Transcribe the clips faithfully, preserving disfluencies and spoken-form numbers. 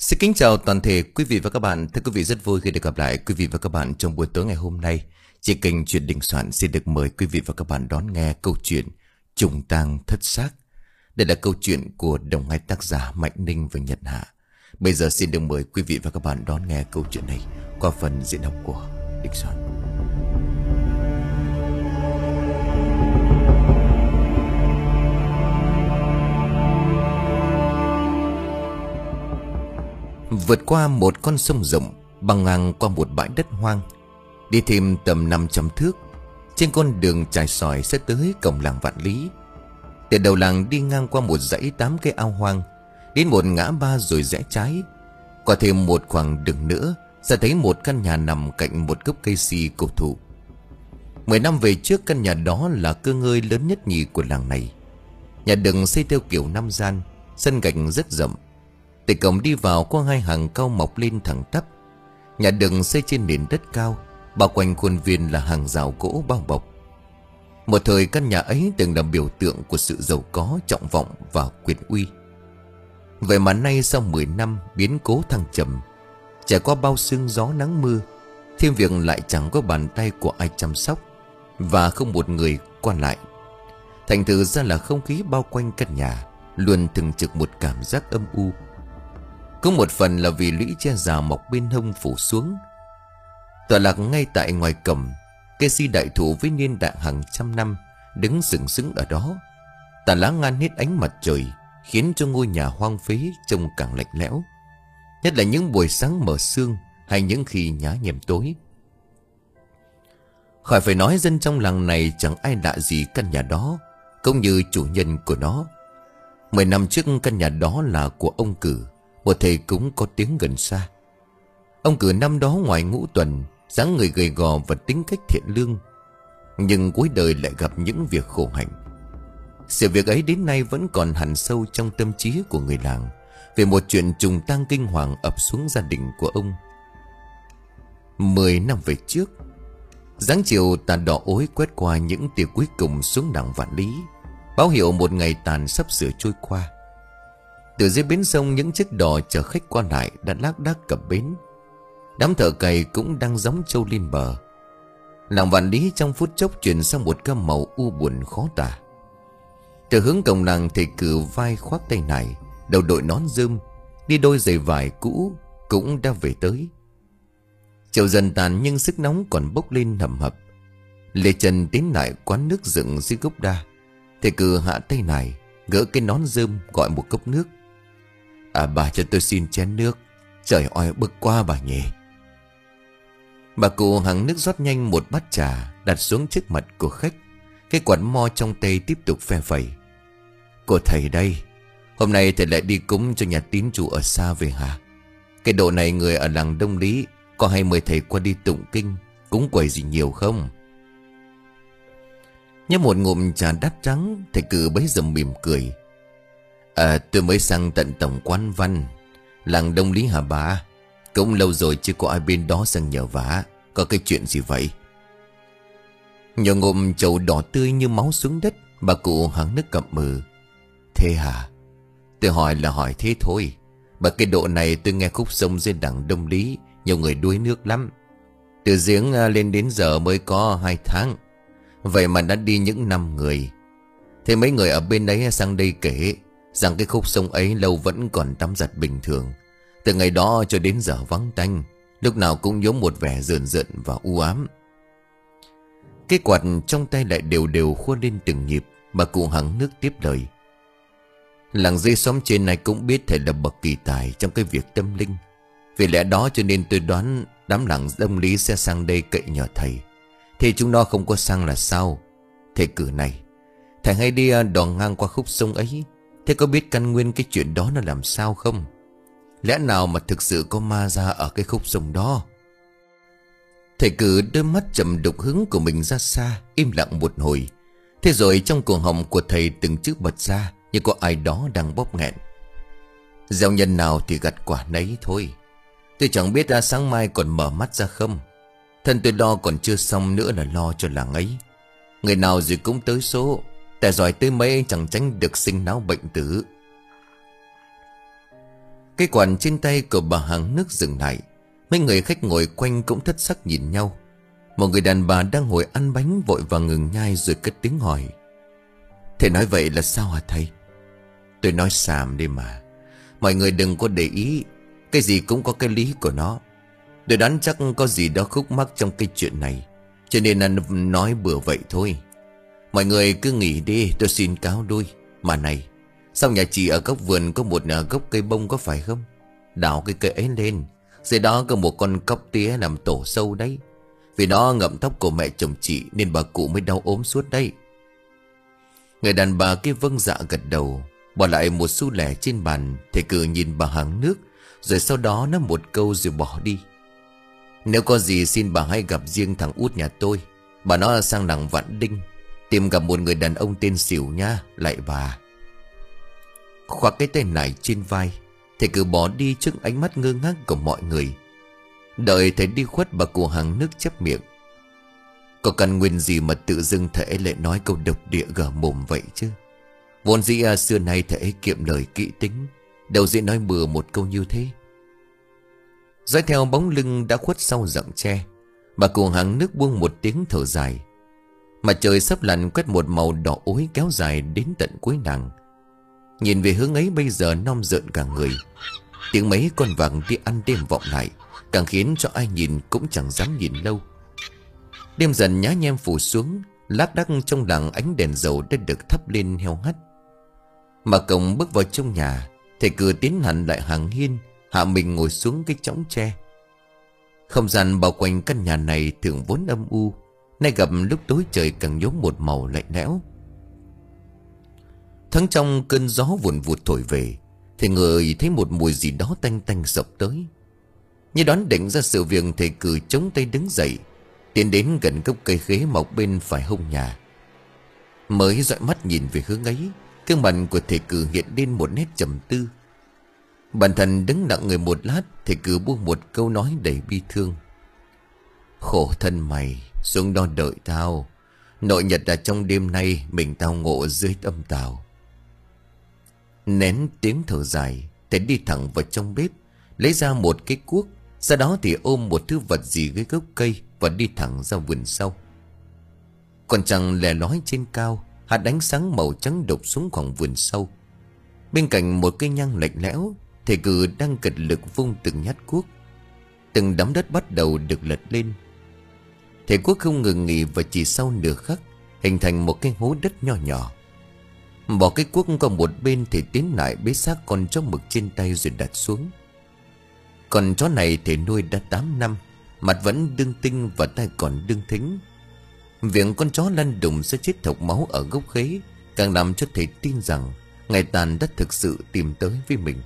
Xin kính chào toàn thể quý vị và các bạn. Thưa quý vị, rất vui khi được gặp lại quý vị và các bạn trong buổi tối ngày hôm nay. Trên kênh Chuyện Đình Soạn xin được mời quý vị và các bạn đón nghe câu chuyện Trùng tang thất xác. Đây là câu chuyện của đồng hai tác giả Mạnh Ninh và Nhật Hạ. Bây giờ xin được mời quý vị và các bạn đón nghe câu chuyện này qua phần diễn đọc của Đình Soạn. Vượt qua một con sông rộng, băng ngang qua một bãi đất hoang, đi thêm tầm năm trăm thước, trên con đường trải sỏi sẽ tới cổng làng Vạn Lý. Từ đầu làng đi ngang qua một dãy tám cây ao hoang, đến một ngã ba rồi rẽ trái. Qua thêm một khoảng đường nữa sẽ thấy một căn nhà nằm cạnh một gốc cây si cổ thụ. Mười năm về trước, căn nhà đó là cơ ngơi lớn nhất nhì của làng này. Nhà đừng xây theo kiểu năm gian, sân gạch rất rộng. Từ cổng đi vào có hai hàng cao mọc lên thẳng tắp. Nhà đừng xây trên nền đất cao, bao quanh khuôn viên là hàng rào gỗ bao bọc. Một thời căn nhà ấy từng là biểu tượng của sự giàu có, trọng vọng và quyền uy. Vậy mà nay sau mười năm biến cố thăng trầm, trải qua bao sương gió nắng mưa, thêm việc lại chẳng có bàn tay của ai chăm sóc, và không một người qua lại. Thành thử ra là không khí bao quanh căn nhà luôn thường trực một cảm giác âm u. Cũng một phần là vì lũy tre già mọc bên hông phủ xuống. Tọa lạc ngay tại ngoài cổng, cây si đại thụ với niên đại hàng trăm năm đứng sừng sững ở đó. Tà lá ngăn hết ánh mặt trời, khiến cho ngôi nhà hoang phế trông càng lạnh lẽo, nhất là những buổi sáng mờ sương hay những khi nhá nhem tối. Khỏi phải nói, dân trong làng này chẳng ai lạ gì căn nhà đó, cũng như chủ nhân của nó. Mười năm trước căn nhà đó là của ông Cử, một thầy cúng có tiếng gần xa. Ông Cử năm đó ngoài ngũ tuần, dáng người gầy gò và tính cách thiện lương, nhưng cuối đời lại gặp những việc khổ hạnh. Sự việc ấy đến nay vẫn còn hằn sâu trong tâm trí của người làng, về một chuyện trùng tang kinh hoàng ập xuống gia đình của ông. Mười năm về trước, dáng chiều tà đỏ ối quét qua những tia cuối cùng xuống làng Vạn Lý, báo hiệu một ngày tàn sắp sửa trôi qua. Từ dưới bến sông, những chiếc đò chở khách qua lại đã lác đác cập bến. Đám thợ cày cũng đang gióng trâu lên bờ. Làng Vạn Lý trong phút chốc chuyển sang một gam màu u buồn khó tả. Từ hướng cổng làng, thầy Cử vai khoác tay này, đầu đội nón rơm, đi đôi giày vải cũ cũng đã về tới. Chiều dần tàn nhưng sức nóng còn bốc lên hầm hập. Lê Trần tiến lại quán nước dựng dưới gốc đa. Thầy Cử hạ tay này, gỡ cái nón rơm, gọi một cốc nước. À, bà cho tôi xin chén nước, trời oi bức quá bà nhỉ. Bà cụ hằng nước rót nhanh một bát trà, đặt xuống trước mặt của khách. Cái quạt mo trong tay tiếp tục phe phẩy. Cô thầy đây, hôm nay thầy lại đi cúng cho nhà tín chủ ở xa về hả? Cái độ này người ở làng Đông Lý có hay mời thầy qua đi tụng kinh, cúng quầy gì nhiều không? Nhấp một ngụm trà đắt trắng, thầy Cử bấy giờ mỉm cười. À, tôi mới sang tận tổng quán văn làng Đông Lý hả bà? Cũng lâu rồi chưa có ai bên đó sang nhờ vả. Có cái chuyện gì vậy? Nhờ ngụm chầu đỏ tươi như máu xuống đất, bà cụ hắng nước cậm mừ. Thế hả? Tôi hỏi là hỏi thế thôi. Bà, cái độ này tôi nghe khúc sông dưới đằng Đông Lý nhiều người đuối nước lắm. Từ giếng lên đến giờ mới có hai tháng, vậy mà đã đi những năm người. Thế mấy người ở bên đấy sang đây kể rằng cái khúc sông ấy lâu vẫn còn tắm giặt bình thường. Từ ngày đó cho đến giờ vắng tanh, lúc nào cũng nhốm một vẻ rợn rợn và u ám. Cái quạt trong tay lại đều đều khua lên từng nhịp. Bà cụ hắng nước tiếp lời. Làng dưới xóm trên này cũng biết thầy là bậc kỳ tài trong cái việc tâm linh. Vì lẽ đó cho nên tôi đoán đám làng Đông Lý sẽ sang đây cậy nhờ thầy. Thì chúng nó không có sang là sao? Thầy Cử này, thầy hay đi đò ngang qua khúc sông ấy, thế có biết căn nguyên cái chuyện đó nó làm sao không? Lẽ nào mà thực sự có ma ra ở cái khúc sông đó? Thầy Cử đôi mắt chầm đục hướng của mình ra xa, im lặng một hồi. Thế rồi trong cổ họng của thầy từng chữ bật ra, như có ai đó đang bóp nghẹn. Gieo nhân nào thì gặt quả nấy thôi. Tôi chẳng biết ra sáng mai còn mở mắt ra không. Thân tôi lo còn chưa xong nữa là lo cho làng ấy. Người nào rồi cũng tới số, tài giỏi tới mấy chẳng tránh được sinh náo bệnh tử. Cái quản trên tay của bà hàng nước dừng lại. Mấy người khách ngồi quanh cũng thất sắc nhìn nhau. Một người đàn bà đang ngồi ăn bánh vội vàng ngừng nhai rồi cất tiếng hỏi: "Thầy nói vậy là sao hả thầy?" "Tôi nói xàm đi mà. Mọi người đừng có để ý. Cái gì cũng có cái lý của nó. Tôi đoán chắc có gì đó khúc mắc trong cái chuyện này, cho nên là nói bừa vậy thôi. Mọi người cứ nghỉ đi, tôi xin cáo đuôi. Mà này, sau nhà chị ở góc vườn có một gốc cây bông có phải không? Đào cái cây ấy lên, dưới đó có một con cóc tía làm tổ sâu đấy. Vì nó ngậm tóc của mẹ chồng chị nên bà cụ mới đau ốm suốt đấy." Người đàn bà kia vâng dạ gật đầu. Bỏ lại một xu lẻ trên bàn. Thầy cử nhìn bà hàng nước, rồi sau đó nói một câu rồi bỏ đi: "Nếu có gì xin bà hãy gặp riêng thằng út nhà tôi. Bà nó sang làng Vạn Đinh, tìm gặp một người đàn ông tên Xỉu nha, lại bà." Khoác cái tay nải trên vai, thầy cử bỏ đi trước ánh mắt ngơ ngác của mọi người. Đợi thầy đi khuất, bà cụ hàng nước chép miệng: "Có căn nguyên gì mà tự dưng thầy lại nói câu độc địa gở mồm vậy chứ? Vốn dĩ à, xưa nay thầy kiệm lời kỹ tính, đâu dễ nói bừa một câu như thế." Dõi theo bóng lưng đã khuất sau rặng tre, bà cụ hàng nước buông một tiếng thở dài. Mặt trời sắp lặn quét một màu đỏ ối kéo dài đến tận cuối nàng. Nhìn về hướng ấy bây giờ non rợn cả người. Tiếng mấy con vàng đi ăn đêm vọng lại, càng khiến cho ai nhìn cũng chẳng dám nhìn lâu. Đêm dần nhá nhem phủ xuống, lác đác trong làng ánh đèn dầu đã được thắp lên heo hắt. Mà cổng bước vào trong nhà, thầy cử tiến hẳn lại hàng hiên, hạ mình ngồi xuống cái chõng tre. Không gian bao quanh căn nhà này thường vốn âm u, nay gặp lúc tối trời càng nhuốm một màu lạnh lẽo. Thoáng trong cơn gió vùn vụt thổi về, thì người thấy một mùi gì đó tanh tanh sộc tới. Như đoán định ra sự việc, thầy cử chống tay đứng dậy, tiến đến gần gốc cây khế mọc bên phải hông nhà. Mới dõi mắt nhìn về hướng ấy, gương mặt của thầy cử hiện lên một nét trầm tư. Bản thân đứng lặng người một lát, thầy cử buông một câu nói đầy bi thương: "Khổ thân mày, xuống đó đợi tao. Nội nhật là trong đêm nay mình tao ngộ dưới âm tào." Nén tiếng thở dài, thầy đi thẳng vào trong bếp, lấy ra một cái cuốc, sau đó thì ôm một thứ vật gì dưới gốc cây và đi thẳng ra vườn sau. Còn trăng lè lói trên cao, hạt ánh sáng màu trắng đục xuống khoảng vườn sâu. Bên cạnh một cây nhang lạnh lẽo, thầy cử đang cật lực vung từng nhát cuốc. Từng đám đất bắt đầu được lật lên. Thầy cuốc không ngừng nghỉ và chỉ sau nửa khắc hình thành một cái hố đất nhỏ nhỏ. Bỏ cái cuốc qua một bên, thì tiến lại bế xác con chó mực trên tay rồi đặt xuống. Con chó này thầy nuôi đã tám năm, mặt vẫn đương tinh và tai còn đương thính. Việc con chó lăn đùng sẽ chết thộc máu ở gốc khế càng làm cho thầy tin rằng ngày tàn đã thực sự tìm tới với mình.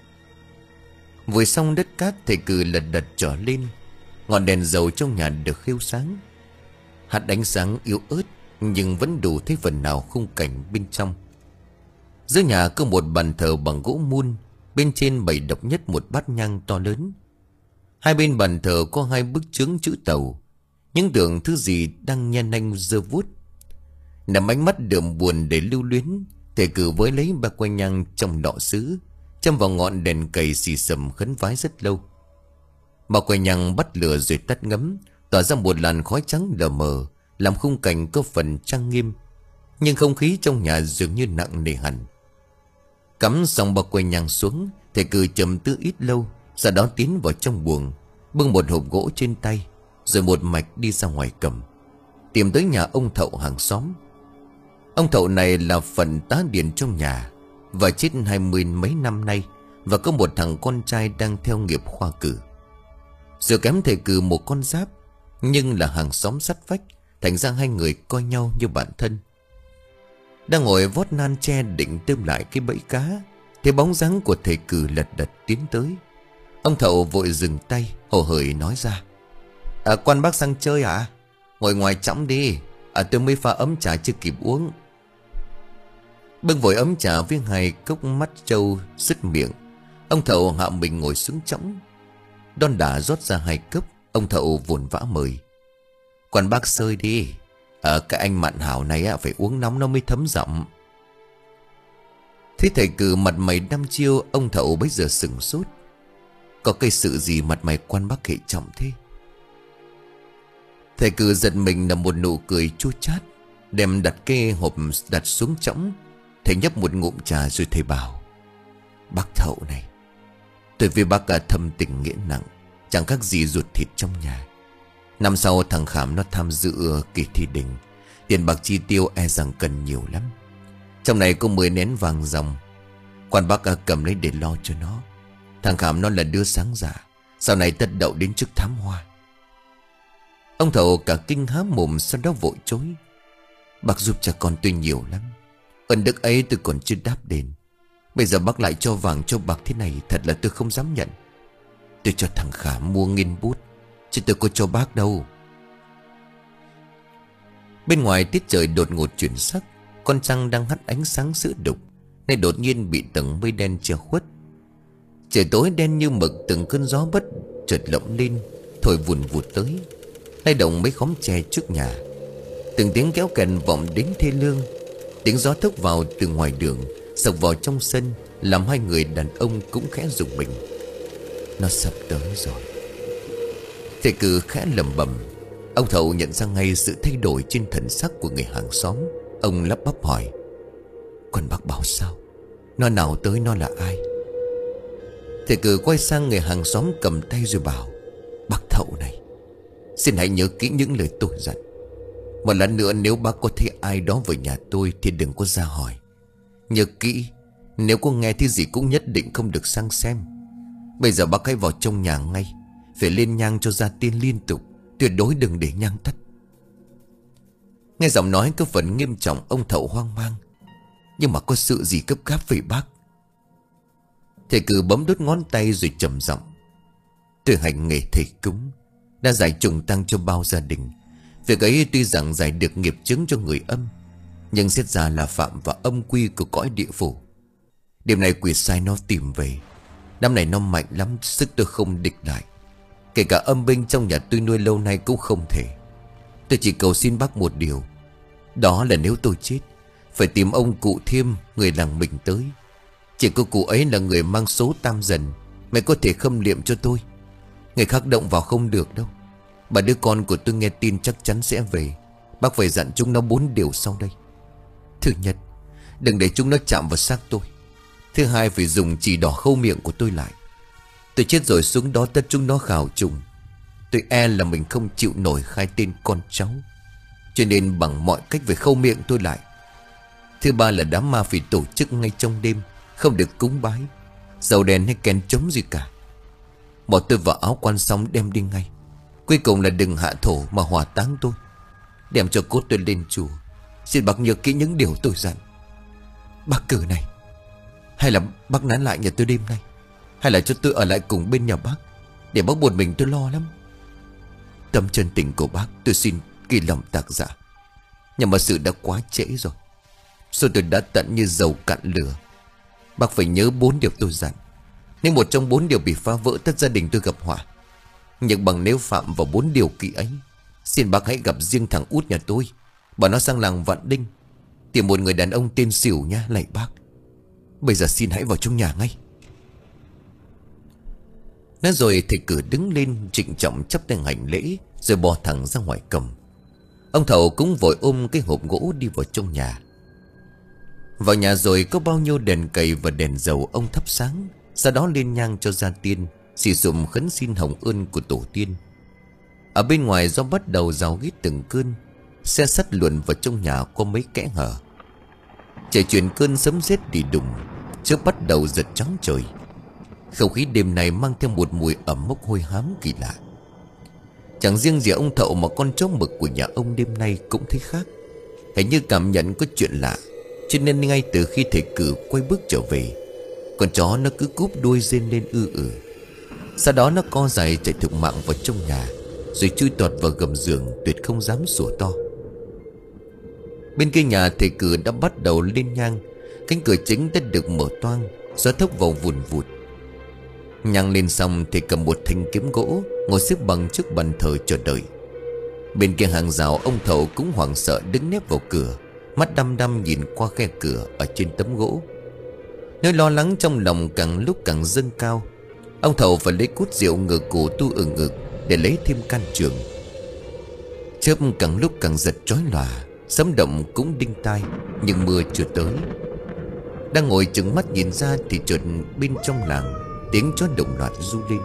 Vùi xong đất cát, thầy cử lật đật trở lên. Ngọn đèn dầu trong nhà được khiêu sáng. Hạt ánh sáng yếu ớt nhưng vẫn đủ thấy phần nào khung cảnh bên trong. Giữa nhà có một bàn thờ bằng gỗ mun, bên trên bày độc nhất một bát nhang to lớn. Hai bên bàn thờ có hai bức chướng chữ Tàu, những tượng thứ gì đang nhen nanh giơ vuốt. Nằm ánh mắt đượm buồn để lưu luyến, thầy cử với lấy ba que nhang trong lọ sứ, châm vào ngọn đèn cầy xì xầm khấn vái rất lâu. Ba que nhang bắt lửa rồi tắt ngấm, tỏa ra một làn khói trắng lờ mờ, làm khung cảnh có phần trang nghiêm, nhưng không khí trong nhà dường như nặng nề hẳn. Cắm xong ba que nhang xuống, thầy cử trầm tư ít lâu, sau đó tiến vào trong buồng, bưng một hộp gỗ trên tay, rồi một mạch đi ra ngoài cầm, tìm tới nhà ông Thậu hàng xóm. Ông Thậu này là phận tá điền trong nhà, và chết hai mươi mấy năm nay, và có một thằng con trai đang theo nghiệp khoa cử. Giờ kém thầy cử một con giáp, nhưng là hàng xóm sắt vách, thành ra hai người coi nhau như bạn thân. Đang ngồi vót nan tre định tươm lại cái bẫy cá, thì bóng dáng của thầy cử lật đật tiến tới. Ông Thậu vội dừng tay, hồ hởi nói ra: à, "Quan bác sang chơi à? Ngồi ngoài chõng đi, à, tôi mới pha ấm trà chưa kịp uống." Bưng vội ấm trà với hai cốc mắt trâu sứt miệng, ông Thậu hạ mình ngồi xuống chõng. Đon đả rót ra hai cốc, ông Thậu vồn vã mời: "Quan bác sơi đi, ở cái anh mạn hảo này phải uống nóng nó mới thấm giọng." Thế thầy cử mặt mày đăm chiêu, ông Thậu bấy giờ sửng sốt. Có cái sự gì mặt mày quan bác hệ trọng thế? Thầy cử giật mình là một nụ cười chua chát, đem đặt cái hộp đặt xuống chõng. Thầy nhấp một ngụm trà rồi thầy bảo: Bác Thậu này, tôi với bác cả thâm tình nghĩa nặng, chẳng khác gì ruột thịt trong nhà. Năm sau thằng Khảm nó tham dự kỳ thi đình, tiền bạc chi tiêu e rằng cần nhiều lắm. Trong này có mười nén vàng ròng, quan bác cả cầm lấy để lo cho nó. Thằng Khảm nó là đứa sáng dạ, sau này tất đậu đến chức thám hoa. Ông Thậu cả kinh há mồm, sau đó vội chối: Bác giúp cha con tôi nhiều lắm, ơn đức ấy tôi còn chưa đáp đền. Bây giờ bác lại cho vàng cho bạc thế này, thật là tôi không dám nhận. Tôi cho thằng Khảm mua nghìn bút, chứ tôi có cho bác đâu. Bên ngoài tiết trời đột ngột chuyển sắc, con trăng đang hắt ánh sáng sữa đục, nay đột nhiên bị tầng mây đen che khuất. Trời tối đen như mực, từng cơn gió bất chợt lộng lên, thổi vùn vụt tới, lay động mấy khóm tre trước nhà. Từng tiếng kéo kèn vọng đến thê lương. Tiếng gió thốc vào từ ngoài đường, sộc vào trong sân, làm hai người đàn ông cũng khẽ rùng mình. Nó sắp tới rồi. Thầy cử khẽ lẩm bẩm. Ông Thậu nhận ra ngay sự thay đổi trên thần sắc của người hàng xóm. Ông lắp bắp hỏi: Còn bác bảo sao? Nó nào tới, nó là ai? Thầy cử quay sang người hàng xóm cầm tay rồi bảo: Bác Thậu này, xin hãy nhớ kỹ những lời tôi dặn. Một lần nữa nếu bác có thấy ai đó về nhà tôi thì đừng có ra hỏi. Nhớ kỹ, nếu có nghe thứ gì cũng nhất định không được sang xem. Bây giờ bác hãy vào trong nhà ngay, phải lên nhang cho gia tiên liên tục, tuyệt đối đừng để nhang tắt. Nghe giọng nói có phần nghiêm trọng, ông Thậu hoang mang: Nhưng mà có sự gì cấp gáp vậy bác? Thầy cử bấm đốt ngón tay rồi trầm giọng: Tôi hành nghề thầy cúng, đã giải trùng tăng cho bao gia đình. Việc ấy tuy rằng giải được nghiệp chướng cho người âm, nhưng xét ra là phạm vào âm quy của cõi địa phủ. Đêm này quỷ sai nó tìm về. Năm này nó mạnh lắm, sức tôi không địch lại. Kể cả âm binh trong nhà tôi nuôi lâu nay cũng không thể. Tôi chỉ cầu xin bác một điều, đó là nếu tôi chết, phải tìm ông cụ Thiêm, người làng mình tới. Chỉ có cụ ấy là người mang số tam dần, mày có thể khâm liệm cho tôi. Người khác động vào không được đâu. Bà đứa con của tôi nghe tin chắc chắn sẽ về. Bác phải dặn chúng nó bốn điều sau đây. Thứ nhất, đừng để chúng nó chạm vào xác tôi. Thứ hai, phải dùng chỉ đỏ khâu miệng của tôi lại. Tôi chết rồi xuống đó tất chúng nó khảo trùng. Tôi e là mình không chịu nổi khai tên con cháu, cho nên bằng mọi cách phải khâu miệng tôi lại. Thứ ba là đám ma phải tổ chức ngay trong đêm, không được cúng bái, dầu đèn hay kèn trống gì cả. Bỏ tôi vào áo quan xong đem đi ngay. Cuối cùng là đừng hạ thổ mà hỏa táng tôi, đem cho cốt tôi lên chùa. Xin bác nhớ kỹ những điều tôi dặn. Bác cử này, hay là bác nán lại nhà tôi đêm nay, hay là cho tôi ở lại cùng bên nhà bác, để bác buồn mình tôi lo lắm. Tâm chân tình của bác tôi xin kỳ lòng tạc dạ, nhưng mà sự đã quá trễ rồi. Rồi tôi đã tận như dầu cạn lửa. Bác phải nhớ bốn điều tôi dặn. Nếu một trong bốn điều bị phá vỡ, tất gia đình tôi gặp họa. Nhưng bằng nếu phạm vào bốn điều kỵ ấy, xin bác hãy gặp riêng thằng út nhà tôi, bảo nó sang làng Vạn Đinh tìm một người đàn ông tên Xỉu nha, lạy bác. Bây giờ xin hãy vào trong nhà ngay. Nói rồi thầy cử đứng lên trịnh trọng chắp tay hành lễ, rồi bò thẳng ra ngoài cổng. Ông Thậu cũng vội ôm cái hộp gỗ đi vào trong nhà. Vào nhà rồi có bao nhiêu đèn cầy và đèn dầu ông thắp sáng, sau đó lên nhang cho gia tiên, xì xụm khấn xin hồng ơn của tổ tiên. Ở bên ngoài do bắt đầu rào rít từng cơn, xe sắt luồn vào trong nhà có mấy kẽ hở. Trời chuyển cơn sấm sét đi đùng, chớp bắt đầu giật trắng trời. Không khí đêm này mang theo một mùi ẩm mốc hôi hám kỳ lạ. Chẳng riêng gì ông Thậu mà con chó mực của nhà ông đêm nay cũng thấy khác. Hình như cảm nhận có chuyện lạ, cho nên ngay từ khi thầy cử quay bước trở về, con chó nó cứ cúp đuôi rên lên ư ử. Sau đó nó co giày chạy thục mạng vào trong nhà, rồi chui tọt vào gầm giường, tuyệt không dám sủa to. Bên kia nhà thầy cử đã bắt đầu lên nhang. Cánh cửa chính đã được mở toang, gió thốc vào vùn vụt. Nhang lên xong thì cầm một thanh kiếm gỗ, ngồi xếp bằng trước bàn thờ chờ đợi. Bên kia hàng rào ông Thậu cũng hoảng sợ đứng nép vào cửa, mắt đăm đăm nhìn qua khe cửa ở trên tấm gỗ. Nỗi lo lắng trong lòng càng lúc càng dâng cao. Ông Thầu phải lấy cút rượu ngửa cổ tu ở ngực để lấy thêm can trường. Chớp càng lúc càng giật chói lòa, sấm động cũng đinh tai, nhưng mưa chưa tới. Đang ngồi chừng mắt nhìn ra thì chợt bên trong làng tiếng chó đồng loạt ru lên.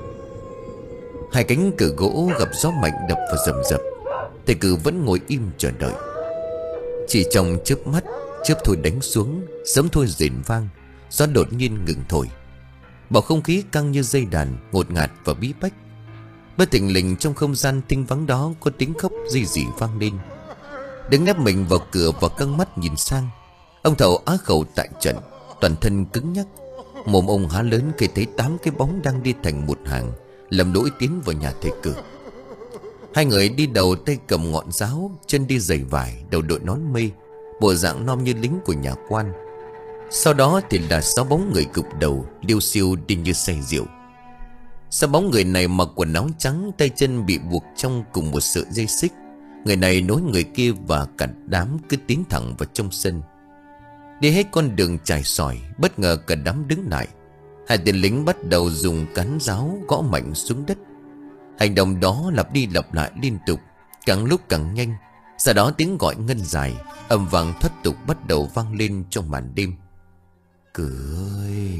Hai cánh cửa gỗ gặp gió mạnh đập vào rầm rập. Thầy Cử vẫn ngồi im chờ đợi. Chỉ trong chớp mắt, chớp thôi đánh xuống, sấm thôi rền vang, gió đột nhiên ngừng thổi. Bầu không khí căng như dây đàn, ngột ngạt và bí bách. Bất thình lình trong không gian tinh vắng đó có tiếng khóc rì rì vang lên. Đứng nép mình vào cửa và căng mắt nhìn sang. Ông Thầu á khẩu tại trận, toàn thân cứng nhắc. Mồm ông há lớn khi thấy tám cái bóng đang đi thành một hàng, lầm lũi tiến vào nhà thầy Cử. Hai người đi đầu tay cầm ngọn giáo, chân đi giày vải, đầu đội nón mây, bộ dạng non như lính của nhà quan. Sau đó thì là sáu bóng người cụp đầu, liêu xiêu đi như say rượu. Sáu bóng người này mặc quần áo trắng, tay chân bị buộc trong cùng một sợi dây xích. Người này nối người kia và cả đám cứ tiến thẳng vào trong sân. Đi hết con đường trải sỏi, bất ngờ cả đám đứng lại. Hai tên lính bắt đầu dùng cán giáo gõ mạnh xuống đất. Hành động đó lặp đi lặp lại liên tục, càng lúc càng nhanh. Sau đó tiếng gọi ngân dài, âm vang thoát tục bắt đầu vang lên trong màn đêm. Cử ơi!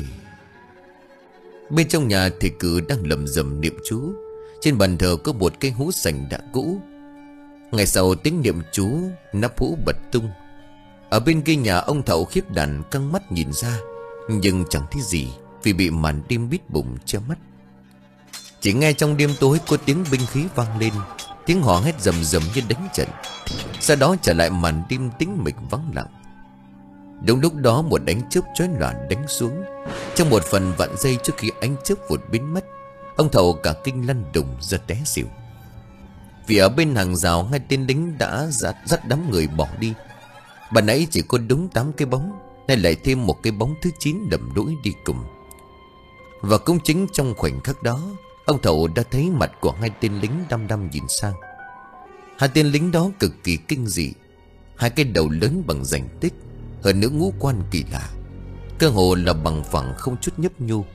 Bên trong nhà thì Cử đang lầm rầm niệm chú. Trên bàn thờ có một cây hũ sành đã cũ. Ngày sau tiếng niệm chú, nắp hũ bật tung. Ở bên kia nhà ông Thậu khiếp đảm căng mắt nhìn ra, nhưng chẳng thấy gì vì bị màn đêm bít bùng che mắt. Chỉ nghe trong đêm tối có tiếng binh khí vang lên, tiếng hò hét rầm rầm như đánh trận. Sau đó trở lại màn đêm tĩnh mịch vắng lặng. Đúng lúc đó một ánh chớp chói lòa đánh xuống. Trong một phần vạn giây trước khi ánh chớp vụt biến mất, ông Thậu cả kinh lăn đùng ra té xỉu. Vì ở bên hàng rào hai tên lính đã dắt, dắt đám người bỏ đi. Bà nãy chỉ có đúng tám cái bóng, nay lại thêm một cái bóng thứ chín đầm đuổi đi cùng. Và cũng chính trong khoảnh khắc đó, ông Thậu đã thấy mặt của hai tên lính đăm đăm nhìn sang. Hai tên lính đó cực kỳ kinh dị. Hai cái đầu lớn bằng rành tích, hơn nữa ngũ quan kỳ lạ, cơ hồ là bằng phẳng không chút nhấp nhô.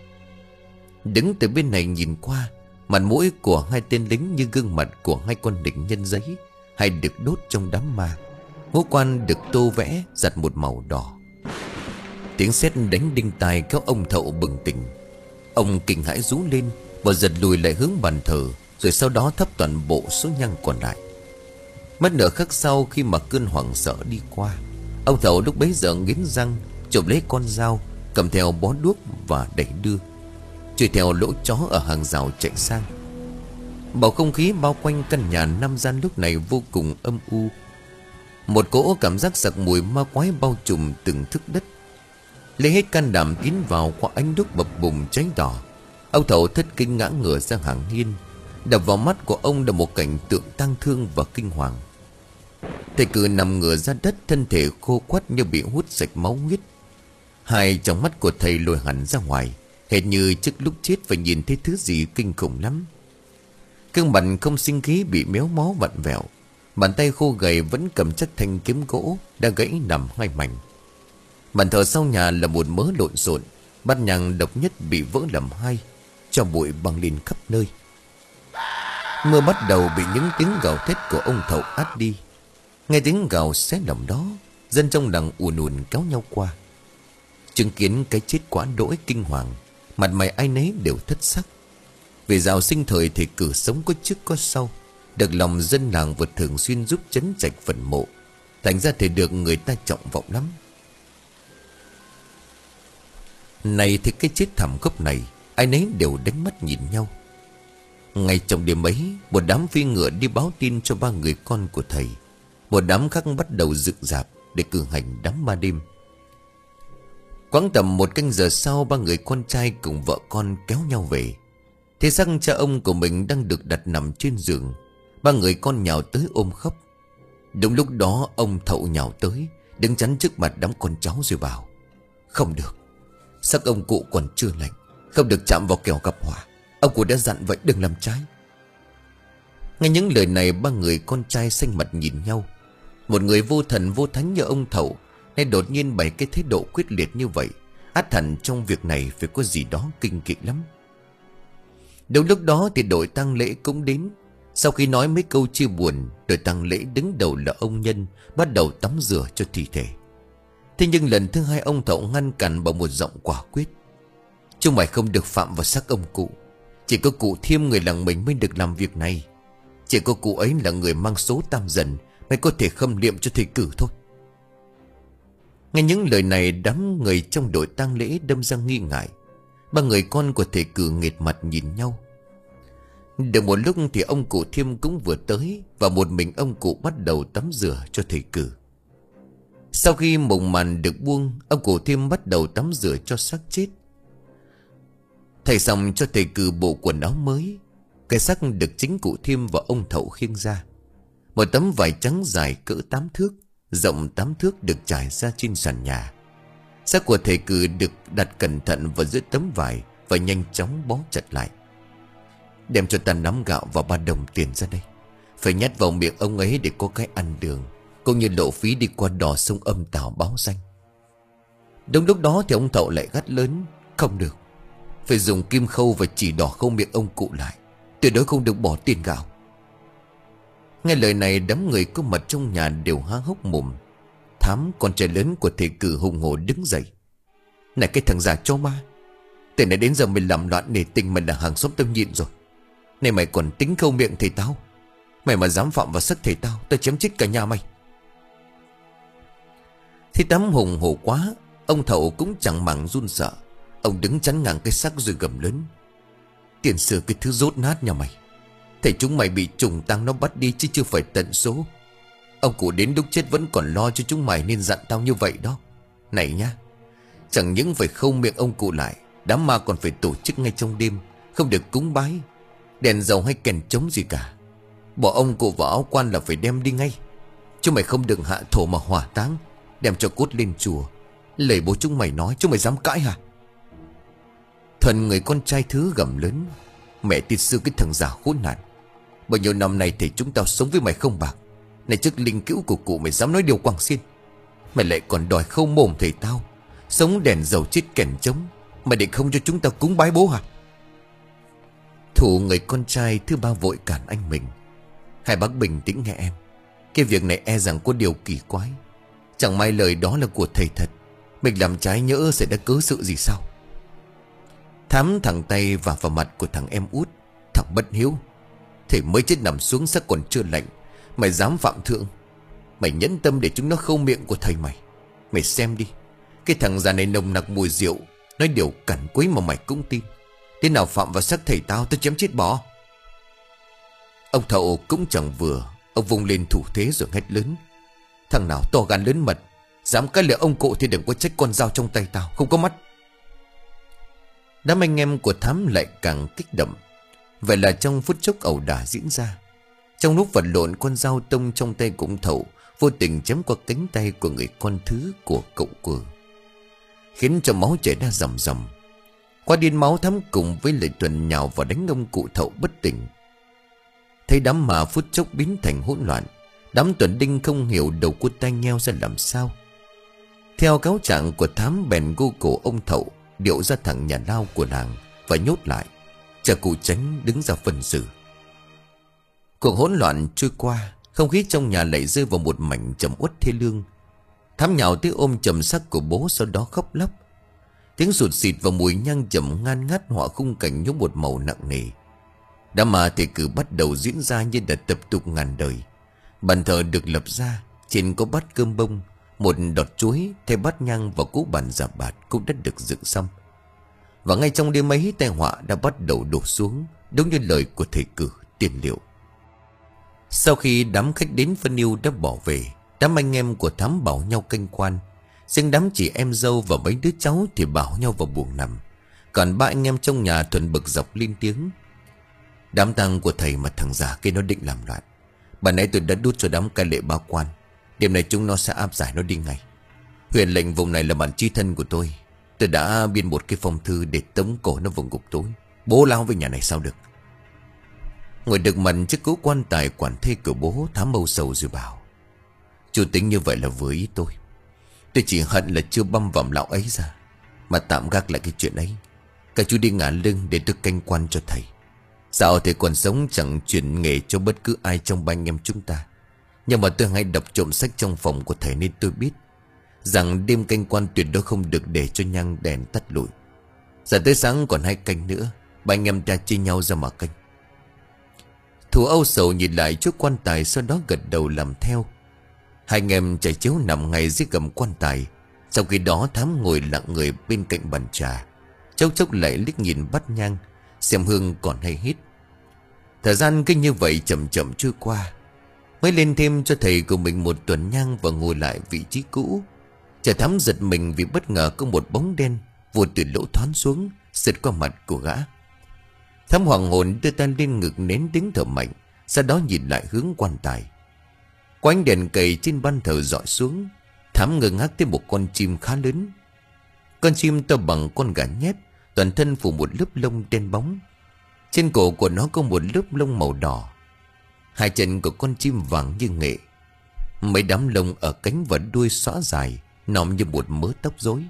Đứng từ bên này nhìn qua, mặt mũi của hai tên lính như gương mặt của hai con đỉnh nhân giấy hay được đốt trong đám ma. Ngũ quan được tô vẽ giặt một màu đỏ. Tiếng sét đánh đinh tai kéo ông Thậu bừng tỉnh. Ông kinh hãi rú lên và giật lùi lại hướng bàn thờ, rồi sau đó thắp toàn bộ số nhang còn lại. Mất nửa khắc sau, khi mà cơn hoảng sợ đi qua, ông Thậu lúc bấy giờ nghiến răng, chộp lấy con dao, cầm theo bó đuốc và đẩy đưa, chui theo lỗ chó ở hàng rào chạy sang. Bầu không khí bao quanh căn nhà năm gian lúc này vô cùng âm u. Một cỗ cảm giác sặc mùi ma quái bao trùm từng thức đất. Lấy hết can đảm tiến vào qua ánh đuốc bập bùng cháy đỏ, ông Thậu thất kinh ngã ngửa ra hàng hiên. Đập vào mắt của ông là một cảnh tượng tang thương và kinh hoàng. Thầy Cử nằm ngửa ra đất, thân thể khô quắt như bị hút sạch máu huyết. Hai trong mắt của thầy lồi hẳn ra ngoài, hệt như trước lúc chết phải nhìn thấy thứ gì kinh khủng lắm. Gương mặt không sinh khí bị méo mó vặn vẹo, bàn tay khô gầy vẫn cầm chắc thanh kiếm gỗ đã gãy nằm hai mảnh. Bàn thờ sau nhà là một mớ lộn xộn, bát nhang độc nhất bị vỡ làm hai, cho bụi băng lên khắp nơi. Mưa bắt đầu bị những tiếng gào thét của ông Thậu át đi. Nghe tiếng gào xé lòng đó, dân trong làng ùn ùn kéo nhau qua. Chứng kiến cái chết quá đỗi kinh hoàng, mặt mày ai nấy đều thất sắc. Vì dạo sinh thời thì Cử sống có trước có sau, được lòng dân làng vừa thường xuyên giúp trấn trạch phần mộ, thành ra thì được người ta trọng vọng lắm. Này thì cái chết thảm khốc này, ai nấy đều đánh mắt nhìn nhau. Ngay trong đêm ấy, một đám phi ngựa đi báo tin cho ba người con của thầy. Một đám khác bắt đầu dựng dạp để cử hành đám ma đêm. Quãng tầm một canh giờ sau, ba người con trai cùng vợ con kéo nhau về. Thế rằng cha ông của mình đang được đặt nằm trên giường. Ba người con nhào tới ôm khóc. Đúng lúc đó ông Thậu nhào tới, đứng chắn trước mặt đám con cháu rồi bảo: không được, xác ông cụ còn chưa lạnh, không được chạm vào kẻo gặp họa. Ông cụ đã dặn vậy, đừng làm trái. Nghe những lời này, ba người con trai xanh mặt nhìn nhau. Một người vô thần vô thánh như ông Thậu nay đột nhiên bày cái thái độ quyết liệt như vậy, Ắt hẳn trong việc này phải có gì đó kinh kịch lắm. Đúng lúc đó thì đội tang lễ cũng đến. Sau khi nói mấy câu chia buồn, đội tang lễ đứng đầu là ông Nhân bắt đầu tắm rửa cho thi thể. Thế nhưng lần thứ hai ông Thậu ngăn cản bằng một giọng quả quyết: chúng mày không được phạm vào xác ông cụ. Chỉ có cụ Thiêm người làng mình mới được làm việc này. Chỉ có cụ ấy là người mang số tam dần mới có thể khâm liệm cho thầy cử thôi. Nghe những lời này, đám người trong đội tang lễ đâm ra nghi ngại. Ba người con của thầy cử nghệt mặt nhìn nhau. Được một lúc thì ông cụ Thiêm cũng vừa tới, và một mình ông cụ bắt đầu tắm rửa cho thầy cử. Sau khi mộng màn được buông, ông cụ Thiêm bắt đầu tắm rửa cho xác chết. Thầy xong cho thầy cử bộ quần áo mới. Cái xác được chính cụ Thiêm và ông Thậu khiêng ra. Một tấm vải trắng dài cỡ tám thước, rộng tám thước được trải ra trên sàn nhà. Xác của thầy cử được đặt cẩn thận vào giữa tấm vải và nhanh chóng bó chặt lại. Đem cho ta nắm gạo và ba đồng tiền ra đây. Phải nhét vào miệng ông ấy để có cái ăn đường, cũng như lộ phí đi qua đò sông Âm Tào báo danh. Đúng lúc đó thì ông Thậu lại gắt lớn: không được, phải dùng kim khâu và chỉ đỏ khâu miệng ông cụ lại. Tuyệt đối không được bỏ tiền gạo. Nghe lời này, đám người có mặt trong nhà đều há hốc mồm. Thám, con trai lớn của thầy cử, hùng hổ đứng dậy: này cái thằng già chó ma, từ nãy đến giờ mình làm loạn nể tình mình là hàng xóm tâm nhịn rồi. Này mày còn tính khâu miệng thầy tao. Mày mà dám phạm vào xác thầy tao, tao chém chết cả nhà mày. Thì Tám hùng hổ quá, ông Thậu cũng chẳng màng run sợ. Ông đứng chắn ngang cái xác rồi gầm lớn: tiền sử cái thứ rốt nát nhà mày. Thầy chúng mày bị trùng tang nó bắt đi chứ chưa phải tận số. Ông cụ đến lúc chết vẫn còn lo cho chúng mày nên dặn tao như vậy đó. Này nhá, chẳng những phải khâu miệng ông cụ lại, đám ma còn phải tổ chức ngay trong đêm, không được cúng bái, đèn dầu hay kèn trống gì cả. Bỏ ông cụ vào áo quan là phải đem đi ngay. Chúng mày không được hạ thổ mà hỏa táng, đem cho cốt lên chùa. Lời bố chúng mày nói, chúng mày dám cãi hả? Thuần, người con trai thứ, gầm lớn: mẹ tiên sư cái thằng già khốn nạn, bao nhiêu năm nay thì chúng tao sống với mày không bạc. Này trước linh cữu của cụ mày dám nói điều quảng xiên. Mày lại còn đòi khâu mồm thầy tao, sống đèn dầu chết kèn trống. Mày định không cho chúng tao cúng bái bố hả? Thủ, người con trai thứ ba, vội cản anh mình: hai bác bình tĩnh nghe em. Cái việc này e rằng có điều kỳ quái. Chẳng may lời đó là của thầy thật, mình làm trái nhỡ sẽ đã cớ sự gì sao? Thám thẳng tay vào vào mặt của thằng em út: thằng bất hiếu, thầy mới chết nằm xuống xác còn chưa lạnh, mày dám phạm thượng. Mày nhẫn tâm để chúng nó khâu miệng của thầy mày. Mày xem đi, cái thằng già này nồng nặc mùi rượu, nói điều cằn quấy mà mày cũng tin. Thế nào phạm vào xác thầy tao, tôi chém chết bỏ. Ông Thậu cũng chẳng vừa. Ông vung lên thủ thế rồi hét lớn: thằng nào to gan lớn mật, dám cãi lời ông cụ thì đừng có trách con dao trong tay tao không có mắt. Đám anh em của Thám lại càng kích động. Vậy là trong phút chốc ẩu đả diễn ra. Trong lúc vật lộn, con dao tông trong tay của ông Thậu vô tình chém qua cánh tay của người con thứ của cậu Cử, khiến cho máu chảy ra rầm rầm. Qua điên máu, Thám cùng với Lệ Tuần nhào vào đánh ông cụ Thậu bất tỉnh. Thấy đám mà phút chốc biến thành hỗn loạn, đám Tuần Đinh không hiểu đầu cua tai nheo ra làm sao. Theo cáo trạng của Thám, bèn gô cổ ông Thậu điệu ra thẳng nhà lao của làng và nhốt lại, chờ cụ Tránh đứng ra phân xử. Cuộc hỗn loạn trôi qua, không khí trong nhà lại rơi vào một mảnh trầm uất thê lương. Thám nhào tới ôm chầm xác của bố, sau đó khóc lóc. Tiếng sụt xịt và mùi nhang trầm ngan ngát họa khung cảnh nhốm một màu nặng nề. Đám ma thì cứ bắt đầu diễn ra như đã tập tục ngàn đời. Bàn thờ được lập ra, trên có bát cơm bông, một đọt chuối, thay bát nhang và cỗ bàn giả bạt cũng đã được dựng xong. Và ngay trong đêm ấy, tai họa đã bắt đầu đổ xuống, đúng như lời của thầy Cử tiền liệu. Sau khi đám khách đến phân yêu đã bỏ về, đám anh em của Thám bảo nhau canh quan. Riêng đám chị em dâu và mấy đứa cháu thì bảo nhau vào buồng nằm. Còn ba anh em trong nhà thuần bực dọc lên tiếng: đám tang của thầy mà thằng già kia nó định làm loạn. Bà nãy tôi đã đút cho đám cai lệ ba quan, đêm này chúng nó sẽ áp giải nó đi ngay. Huyền lệnh vùng này là bạn tri thân của tôi. Tôi đã biên một cái phong thư để tống cổ nó vào ngục tối. Bố lao về nhà này sao được. Ngồi được mặt trước cố quan tài quản thê của bố, Thám âu sầu rồi bảo: chú tính như vậy là với ý tôi. Tôi chỉ hận là chưa băm vằm lão ấy ra. Mà tạm gác lại cái chuyện ấy. Các chú đi ngả lưng để tôi canh quan cho thầy. Sao thầy còn sống chẳng chuyển nghề cho bất cứ ai trong ba anh em chúng ta. Nhưng mà tôi hay đọc trộm sách trong phòng của thầy nên tôi biết rằng đêm canh quan tuyệt đối không được để cho nhang đèn tắt lụi. Giờ tới sáng còn hai canh nữa, ba anh em ta chia nhau ra mà canh. Thủ âu sầu nhìn lại trước quan tài, sau đó gật đầu làm theo. Hai anh em trải chiếu nằm ngay dưới gầm quan tài. Sau khi đó Thám ngồi lặng người bên cạnh bàn trà, chốc chốc lại liếc nhìn bát nhang, xem hương còn hay hít. Thời gian cứ như vậy chậm chậm trôi qua. Mới lên thêm cho thầy của mình một tuần nhang và ngồi lại vị trí cũ. Chả Thám giật mình vì bất ngờ có một bóng đen vụt từ lỗ thoáng xuống, sượt qua mặt của gã. Thám hoàng hồn đưa tay lên ngực nén tiếng thở mạnh, sau đó nhìn lại hướng quan tài. Có ánh đèn cầy trên ban thờ dọi xuống. Thám ngơ ngác thấy một con chim khá lớn. Con chim to bằng con gà nhét, toàn thân phủ một lớp lông đen bóng. Trên cổ của nó có một lớp lông màu đỏ. Hai chân của con chim vàng như nghệ. Mấy đám lông ở cánh và đuôi xõa dài, nòm như một mớ tóc rối.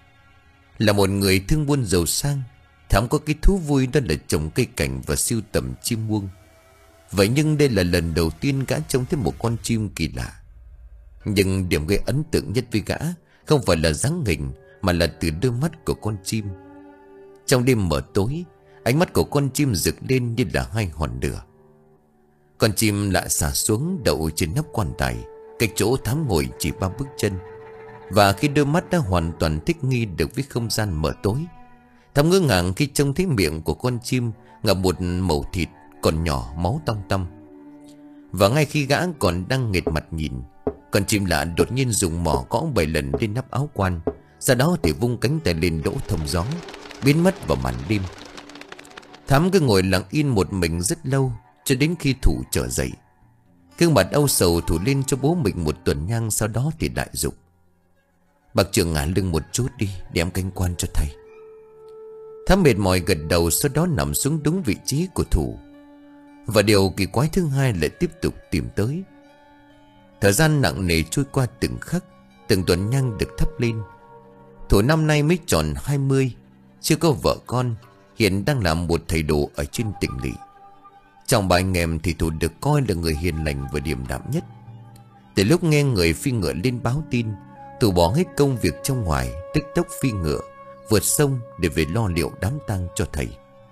Là một người thương buôn giàu sang, Thám có cái thú vui đó là trồng cây cảnh và sưu tầm chim muông. Vậy nhưng đây là lần đầu tiên gã trông thấy một con chim kỳ lạ. Nhưng điểm gây ấn tượng nhất với gã không phải là dáng hình, mà là từ đôi mắt của con chim. Trong đêm mờ tối, ánh mắt của con chim rực lên như là hai hòn lửa. Con chim lạ xả xuống đậu trên nắp quan tài, cách chỗ Thám ngồi chỉ ba bước chân. Và khi đôi mắt đã hoàn toàn thích nghi được với không gian mờ tối, Thám ngỡ ngàng khi trông thấy miệng của con chim ngậm một mẩu thịt còn nhỏ máu tong tong. Và ngay khi gã còn đang nghệt mặt nhìn, con chim lạ đột nhiên dùng mỏ gõ bảy lần lên nắp áo quan, sau đó thì vung cánh tay lên đỗ thông gió, biến mất vào màn đêm. Thám cứ ngồi lặng yên một mình rất lâu, cho đến khi Thủ trở dậy. Gương mặt âu sầu Thủ lên cho bố mình một tuần nhang, sau đó thì đại dục: "Bác trưởng ngả lưng một chút đi, để em canh quan cho thầy." Thám mệt mỏi gật đầu, sau đó nằm xuống đúng vị trí của Thủ. Và điều kỳ quái thứ hai lại tiếp tục tìm tới. Thời gian nặng nề trôi qua từng khắc, từng tuần nhang được thắp lên. Thủ năm nay mới tròn hai mươi, chưa có vợ con, hiện đang làm một thầy đồ ở trên tỉnh lỵ. Trong ba anh em thì Thủ được coi là người hiền lành và điềm đạm nhất. Từ lúc nghe người phi ngựa lên báo tin, Thủ bỏ hết công việc trong ngoài, tức tốc phi ngựa vượt sông để về lo liệu đám tang cho thầy.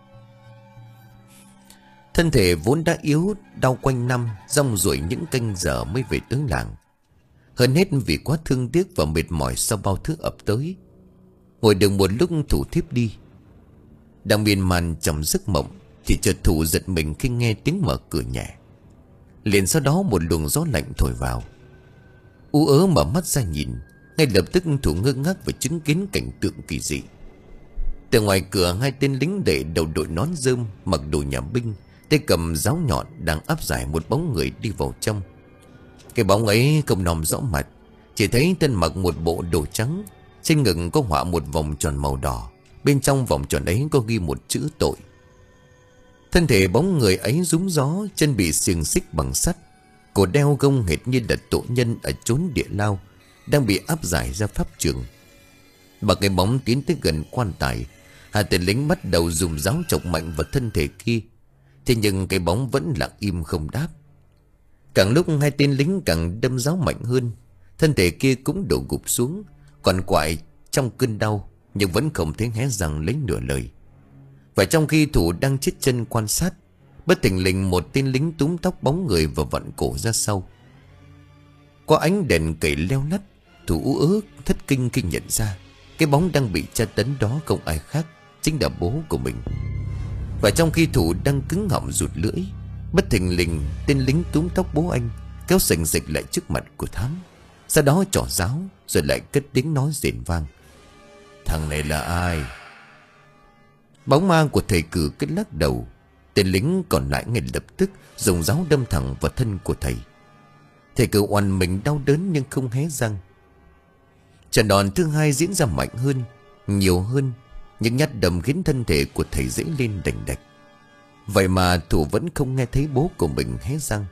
Thân thể vốn đã yếu, đau quanh năm, rong ruổi những canh giờ mới về tới làng. Hơn hết vì quá thương tiếc và mệt mỏi sau bao thứ ập tới. Ngồi được một lúc Thủ thiếp đi. Đang miên man trong giấc mộng thì chợt Thủ giật mình khi nghe tiếng mở cửa nhẹ. Liền sau đó một luồng gió lạnh thổi vào. U ớ mở mắt ra nhìn, ngay lập tức Thủ ngơ ngác và chứng kiến cảnh tượng kỳ dị. Từ ngoài cửa, hai tên lính đệ đầu đội nón rơm, mặc đồ nhà binh, tay cầm giáo nhọn đang áp giải một bóng người đi vào trong. Cái bóng ấy không nòm rõ mặt, chỉ thấy tên mặc một bộ đồ trắng, trên ngực có họa một vòng tròn màu đỏ, bên trong vòng tròn ấy có ghi một chữ tội. Thân thể bóng người ấy rúm gió, chân bị xiềng xích bằng sắt, cổ đeo gông hệt như là tội nhân ở chốn địa lao, đang bị áp giải ra pháp trường. Bà cái bóng tiến tới gần quan tài, hai tên lính bắt đầu dùng giáo chọc mạnh vào thân thể kia. Thế nhưng cái bóng vẫn lặng im không đáp. Càng lúc hai tên lính càng đâm giáo mạnh hơn, thân thể kia cũng đổ gục xuống, còn quại trong cơn đau, nhưng vẫn không thấy hé răng lấy nửa lời. Và trong khi Thủ đang chết chân quan sát, bất thình lình một tên lính túm tóc bóng người và vặn cổ ra sau. Qua ánh đèn cầy leo lắt, Thủ ú ớ thất kinh khi nhận ra cái bóng đang bị tra tấn đó không ai khác, chính là bố của mình. Và trong khi Thủ đang cứng họng rụt lưỡi, bất thình lình tên lính túm tóc bố anh kéo sành sạch lại trước mặt của Thám, sau đó trỏ giáo rồi lại cất tiếng nói rền vang: "Thằng này là ai?" Bóng ma của thầy Cử kết lắc đầu. Tên lính còn lại ngay lập tức dùng giáo đâm thẳng vào thân của thầy. Thầy Cử oằn mình đau đớn nhưng không hé răng. Trận đòn thứ hai diễn ra mạnh hơn, nhiều hơn. Những nhát đâm khiến thân thể của thầy dễ lên đành đạch. Vậy mà Thủ vẫn không nghe thấy bố của mình hé răng.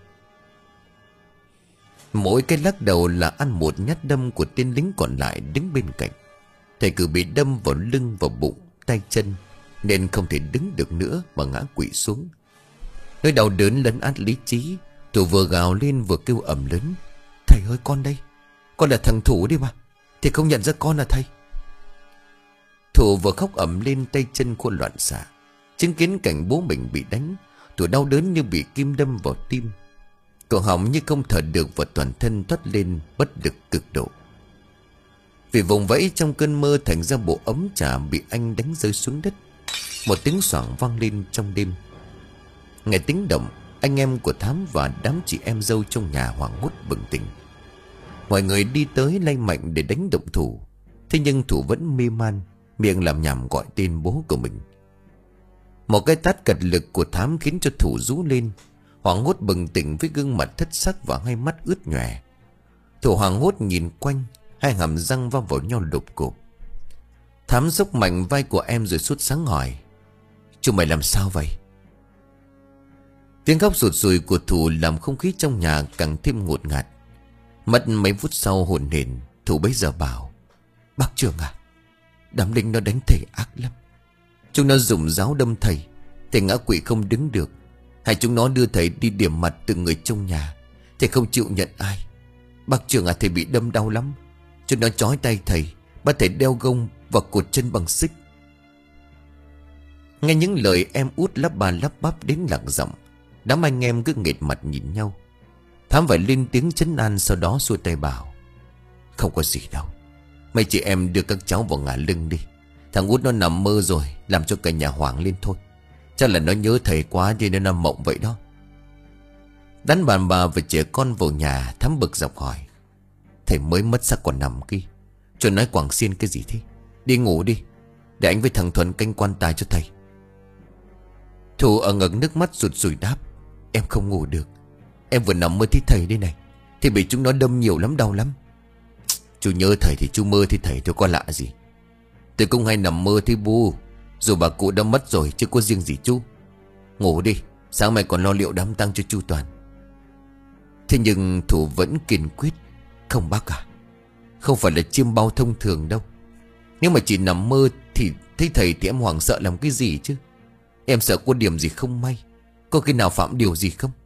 Mỗi cái lắc đầu là ăn một nhát đâm của tên lính còn lại đứng bên cạnh. Thầy Cử bị đâm vào lưng, vào bụng, tay chân, nên không thể đứng được nữa mà ngã quỵ xuống. Nỗi đau đớn lấn át lý trí, Thủ vừa gào lên vừa kêu ầm lớn: "Thầy ơi, con đây, con là thằng Thủ đi mà, thì không nhận ra con là thầy." Thủ vừa khóc ầm lên, tay chân khô loạn xạ. Chứng kiến cảnh bố mình bị đánh, Thủ đau đớn như bị kim đâm vào tim. Cổ họng như không thở được và toàn thân toát lên bất lực cực độ. Vì vùng vẫy trong cơn mơ, thành ra bộ ấm trà bị anh đánh rơi xuống đất. Một tiếng xoảng vang lên trong đêm. Nghe tiếng động, anh em của Thám và đám chị em dâu trong nhà hoảng hốt bừng tỉnh. Mọi người đi tới lay mạnh để đánh động Thủ. Thế nhưng Thủ vẫn mê man, miệng làm nhảm gọi tên bố của mình. Một cái tát cật lực của Thám khiến cho Thủ rú lên, hoảng hốt bừng tỉnh với gương mặt thất sắc và hai mắt ướt nhòe. Thủ hoảng hốt nhìn quanh, hai hàm răng va vào nhau lục cục. Thám xốc mạnh vai của em rồi sốt sáng hỏi: "Chúng mày làm sao vậy?" Tiếng khóc rụt rùi của Thủ làm không khí trong nhà càng thêm ngột ngạt. Mất mấy phút sau hồn hển, Thủ bấy giờ bảo: "Bác trưởng à, đám linh nó đánh thầy ác lắm. Chúng nó dùng giáo đâm thầy, thầy ngã quỵ không đứng được. Hay chúng nó đưa thầy đi điểm mặt từng người trong nhà, thầy không chịu nhận ai. Bác trưởng à, thầy bị đâm đau lắm. Chúng nó trói tay thầy, bắt thầy đeo gông và cột chân bằng xích." Nghe những lời em út lắp ba lắp bắp đến lặng giọng, đám anh em cứ nghệt mặt nhìn nhau. Thám phải lên tiếng trấn an, sau đó xua tay bảo: "Không có gì đâu. Mấy chị em đưa các cháu vào ngả lưng đi. Thằng út nó nằm mơ rồi, làm cho cả nhà hoảng lên thôi. Chắc là nó nhớ thầy quá nên nó nằm mộng vậy đó." Đám bàn bà và trẻ con vào nhà, Thám bực dọc hỏi: "Thầy mới mất sao còn nằm kia? Cho nói quảng xiên cái gì thế? Đi ngủ đi, để anh với thằng Thuần canh quan tài cho thầy." Thủ ở ngực nước mắt rụt rùi đáp: "Em không ngủ được. Em vừa nằm mơ thấy thầy đây này. Thì bị chúng nó đâm nhiều lắm, đau lắm." "Chú nhớ thầy thì chú mơ thấy thầy thôi, có lạ gì. Tôi cũng hay nằm mơ thấy bu. Dù bà cụ đã mất rồi chứ có riêng gì chú. Ngủ đi, sáng mai còn lo liệu đám tang cho chu toàn." Thế nhưng Thủ vẫn kiên quyết: "Không bác à, không phải là chiêm bao thông thường đâu. Nếu mà chỉ nằm mơ thì thấy thầy thì em hoảng sợ làm cái gì chứ. Em sợ có điểm gì không may, có khi nào phạm điều gì không?"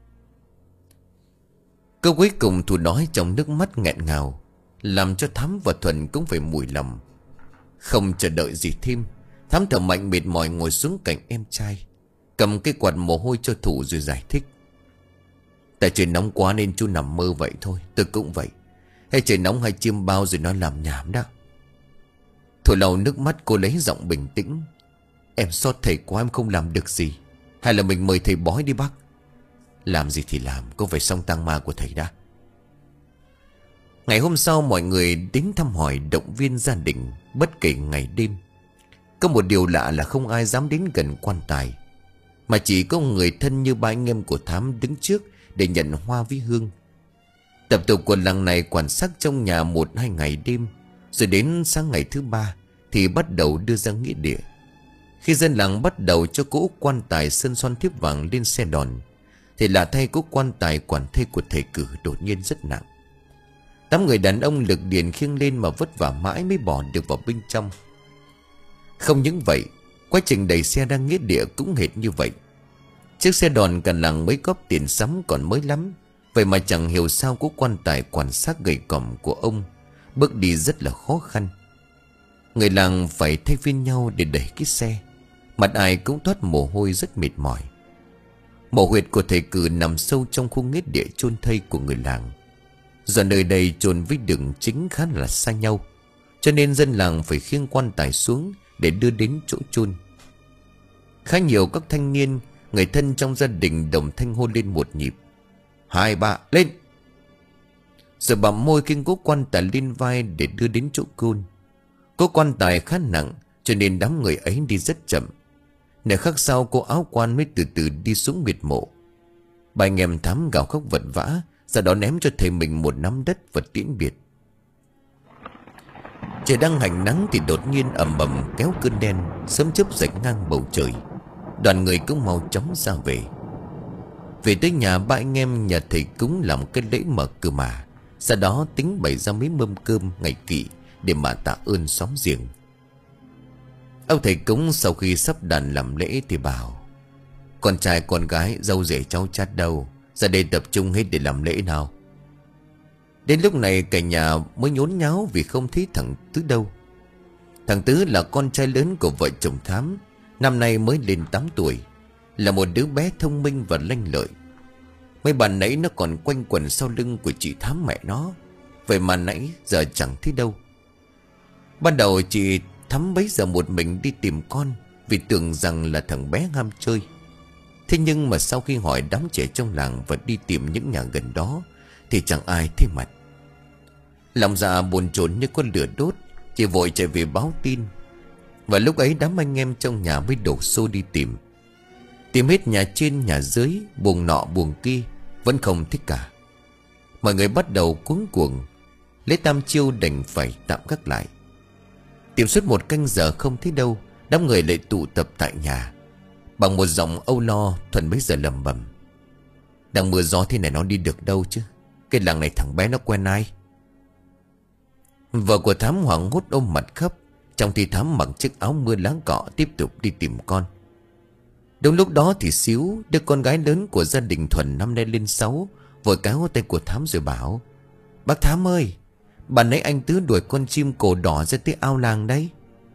Câu cuối cùng Thủ nói trong nước mắt nghẹn ngào, làm cho Thám và Thuần cũng phải mùi lòng. Không chờ đợi gì thêm, Thám thở mạnh mệt mỏi ngồi xuống cạnh em trai, cầm cái quạt mồ hôi cho Thủ rồi giải thích: "Tại trời nóng quá nên chú nằm mơ vậy thôi, tôi cũng vậy. Hay trời nóng hay chiêm bao rồi nó làm nhảm đó." Thủ lau nước mắt, cô lấy giọng bình tĩnh: "Em xót thầy quá, em không làm được gì. Hay là mình mời thầy bói đi bác." "Làm gì thì làm, cũng phải xong tang ma của thầy đã." Ngày hôm sau mọi người đến thăm hỏi, động viên gia đình bất kể ngày đêm. Có một điều lạ là không ai dám đến gần quan tài, mà chỉ có người thân như ba anh em của Thám đứng trước để nhận hoa với hương. Tập tục của làng này quan sát trong nhà một hai ngày đêm, rồi đến sáng ngày thứ ba thì bắt đầu đưa ra nghĩa địa. Khi dân làng bắt đầu cho cỗ quan tài sơn son thiếp vàng lên xe đòn, thì là thay cỗ quan tài quản thây của thầy Cử đột nhiên rất nặng. Tám người đàn ông lực điền khiêng lên mà vất vả mãi mới bỏ được vào bên trong. Không những vậy, quá trình đẩy xe ra nghĩa địa cũng hệt như vậy. Chiếc xe đòn cả làng mấy góp tiền sắm còn mới lắm, vậy mà chẳng hiểu sao cỗ quan tài quan sát gầy còm của ông bước đi rất là khó khăn. Người làng phải thay phiên nhau để đẩy cái xe, mặt ai cũng toát mồ hôi rất mệt mỏi. Mộ huyệt của thầy Cử nằm sâu trong khu nghĩa địa chôn thây của người làng. Do nơi đây chôn với đường chính khá là xa nhau, cho nên dân làng phải khiêng quan tài xuống để đưa đến chỗ chôn. Khá nhiều các thanh niên, người thân trong gia đình đồng thanh hô lên một nhịp: "Hai ba lên!" Rồi bặm môi kinh cố quan tài lên vai để đưa đến chỗ chôn. Cố quan tài khá nặng, cho nên đám người ấy đi rất chậm. Nửa khắc sau, cô áo quan mới từ từ đi xuống miệt mộ. Ba anh em Thám gào khóc vật vã, sau đó ném cho thầy mình một nắm đất và tiễn biệt. Trời đang hành nắng thì đột nhiên ầm ầm kéo cơn đen, sấm chớp rạch ngang bầu trời. Đoàn người cũng mau chóng ra về. Về tới nhà, ba anh em nhà thầy cúng làm cái lễ mở cửa mà, sau đó tính bày ra mấy mâm cơm ngày kỵ để mà tạ ơn xóm giềng. Ông thầy cúng sau khi sắp đàn làm lễ thì bảo: con trai con gái dâu rể cháu chắt đâu, ra đây tập trung hết để làm lễ nào. Đến lúc này cả nhà mới nhốn nháo vì không thấy thằng Tứ đâu. Thằng Tứ là con trai lớn của vợ chồng Thám, năm nay mới lên tám tuổi, là một đứa bé thông minh và lanh lợi. Mấy bà nãy nó còn quanh quẩn sau lưng của chị Thám mẹ nó, vậy mà nãy giờ chẳng thấy đâu. Ban đầu chị Thắm bấy giờ một mình đi tìm con, vì tưởng rằng là thằng bé ham chơi. Thế nhưng mà sau khi hỏi đám trẻ trong làng và đi tìm những nhà gần đó thì chẳng ai thấy mặt. Lòng dạ bồn chồn như con lửa đốt, chị vội chạy về báo tin. Và lúc ấy đám anh em trong nhà mới đổ xô đi tìm. Tìm hết nhà trên nhà dưới, buồng nọ buồng kia, vẫn không thích cả. Mọi người bắt đầu cuống cuồng. Lễ tam chiêu đành phải tạm gác lại. Tìm suốt một canh giờ không thấy đâu, đám người lại tụ tập tại nhà. Bằng một giọng âu lo, Thuần bấy giờ lầm bầm: đang mưa gió thế này nó đi được đâu chứ, cái làng này thằng bé nó quen ai. Vợ của Thám hoảng hốt ôm mặt khóc, trong khi Thám mặc chiếc áo mưa lá cọ tiếp tục đi tìm con. Đúng lúc đó thì Xíu, đứa con gái lớn của gia đình Thuần năm nay lên sáu, vội kéo tay của Thám rồi bảo: bác Thám ơi, bà nãy anh Tứ đuổi con chim cổ đỏ ra tới ao làng đấy.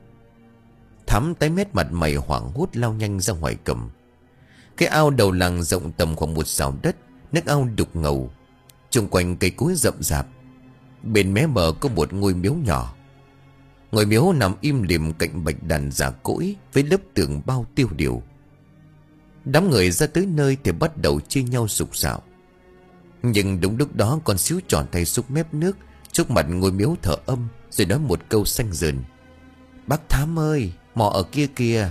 Thắm tái mét mặt mày hoảng hốt lao nhanh ra ngoài cầm. Cái ao đầu làng rộng tầm khoảng một sào đất, nước ao đục ngầu, xung quanh cây cối rậm rạp. Bên mé bờ có một ngôi miếu nhỏ. Ngôi miếu nằm im lìm cạnh bạch đàn già cỗi với lớp tường bao tiêu điều. Đám người ra tới nơi thì bắt đầu chia nhau sục sạo. Nhưng đúng lúc đó con Xíu tròn tay xúc mép nước trước mặt ngôi miếu thở âm, rồi nói một câu xanh dờn: bác Thám ơi, mò ở kia kìa.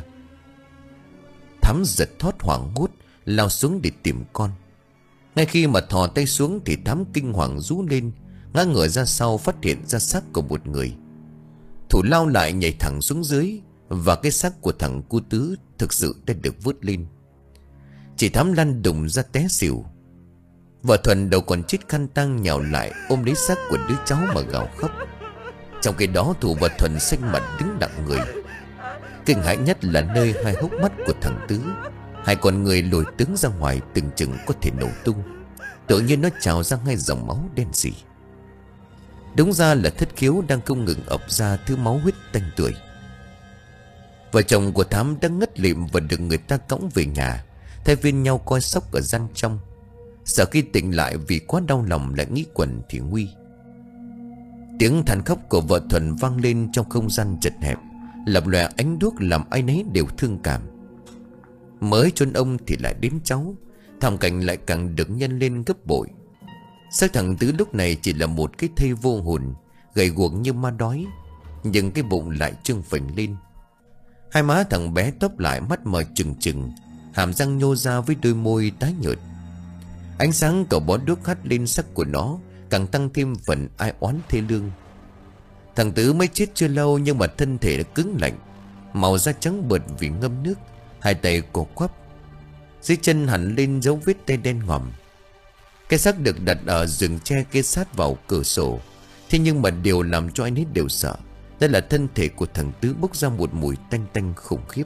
Thám giật thót hoảng hốt lao xuống để tìm con. Ngay khi mà thò tay xuống thì Thám kinh hoàng rú lên, ngã ngửa ra sau phát hiện ra xác của một người. Thủ lao lại nhảy thẳng xuống dưới, và cái xác của thằng cu Tứ thực sự đã được vớt lên. Chị Thám lăn đùng ra té xỉu. Vợ Thuần đầu còn chít khăn tang nhào lại ôm lấy xác của đứa cháu mà gào khóc. Trong khi đó Thủ và Thuần xanh mặt đứng đặng người. Kinh hãi nhất là nơi hai hốc mắt của thằng Tứ, hai con người lồi tướng ra ngoài từng chừng có thể nổ tung. Tự nhiên nó trào ra ngay dòng máu đen sì. Đúng ra là thất khiếu đang không ngừng ập ra thứ máu huyết tanh tưởi. Vợ chồng của Thám đang ngất lịm và được người ta cõng về nhà, thay phiên nhau coi sóc ở gian trong. Sợ khi tỉnh lại vì quá đau lòng lại nghĩ quẩn thì nguy. Tiếng than khóc của vợ Thuần vang lên trong không gian chật hẹp, lập lòe ánh đuốc làm ai nấy đều thương cảm. Mới chôn ông thì lại đến cháu, thảm cảnh lại càng được nhân lên gấp bội. Xác thằng Tứ lúc này chỉ là một cái thây vô hồn, gầy guộc như ma đói, nhưng cái bụng lại trương phình lên. Hai má thằng bé tốp lại, mắt mở trừng trừng, hàm răng nhô ra với đôi môi tái nhợt. Ánh sáng của bó đuốc hắt lên sắc của nó, càng tăng thêm phần ai oán thê lương. Thằng Tứ mới chết chưa lâu nhưng mà thân thể đã cứng lạnh, màu da trắng bợt vì ngâm nước, hai tay cổ quắp, dưới chân hẳn lên dấu vết tay đen ngòm. Cái xác được đặt ở giường tre kê sát vào cửa sổ. Thế nhưng mà điều làm cho anh ấy đều sợ, đó là thân thể của thằng Tứ bốc ra một mùi tanh tanh khủng khiếp.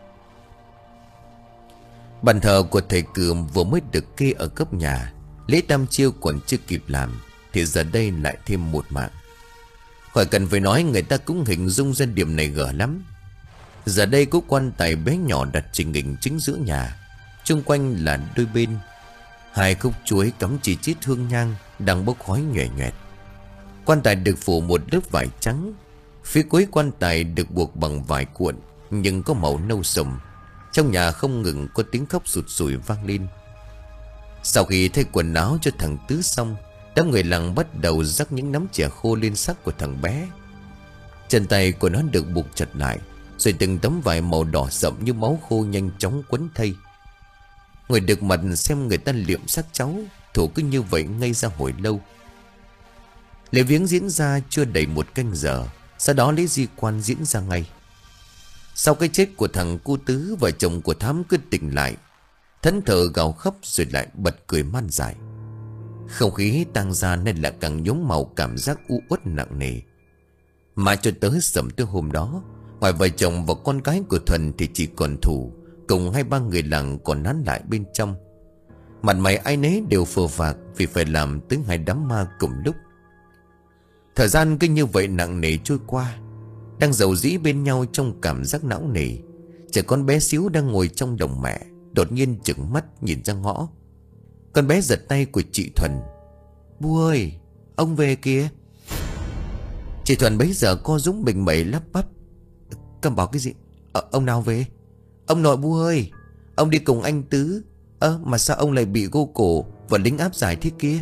Bàn thờ của thầy Cườm vừa mới được kê ở góc nhà, lễ tam chiêu còn chưa kịp làm thì giờ đây lại thêm một mạng. Khỏi cần phải nói, người ta cũng hình dung ra điểm này gở lắm. Giờ đây có quan tài bé nhỏ đặt trình hình chính giữa nhà, xung quanh là đôi bên hai khúc chuối cắm chỉ chít hương nhang đang bốc khói nhòe nhòe. Quan tài được phủ một lớp vải trắng, phía cuối quan tài được buộc bằng vải cuộn nhưng có màu nâu sầm. Trong nhà không ngừng có tiếng khóc sụt sùi vang lên. Sau khi thay quần áo cho thằng Tứ xong, đám người làng bắt đầu rắc những nắm chè khô lên xác của thằng bé. Chân tay của nó được buộc chặt lại, rồi từng tấm vải màu đỏ sậm như máu khô nhanh chóng quấn thây. Người được mặt xem người ta liệm xác cháu, Thủ cứ như vậy ngây ra hồi lâu. Lễ viếng diễn ra chưa đầy một canh giờ, sau đó lễ di quan diễn ra ngay. Sau cái chết của thằng cu Tứ, vợ chồng của Thám cứ tỉnh lại, thẫn thờ gào khóc rồi lại bật cười man dại. Không khí tang ra nên là càng nhuốm màu cảm giác u uất nặng nề. Mà cho tới sẩm tới hôm đó, Ngoài vợ chồng và con gái của Thuần thì chỉ còn Thủ cùng hai ba người làng còn nán lại bên trong. Mặt mày ai nấy đều phờ phạc vì phải làm tới hai đám ma cùng lúc. Thời gian cứ như vậy nặng nề trôi qua. Đang dầu dĩ bên nhau trong cảm giác não nề, trẻ con bé xíu đang ngồi trong lòng mẹ đột nhiên trừng mắt nhìn ra ngõ. Con bé giật tay của chị Thuần. Bu ơi, ông về kìa. Chị Thuần bấy giờ co rúm bình mẩy lắp bắp. Cầm bảo cái gì? Ờ, ông nào về? Ông nội Bu ơi, ông đi cùng anh Tứ. Ơ à, mà sao ông lại bị gô cổ và lính áp giải thế kia?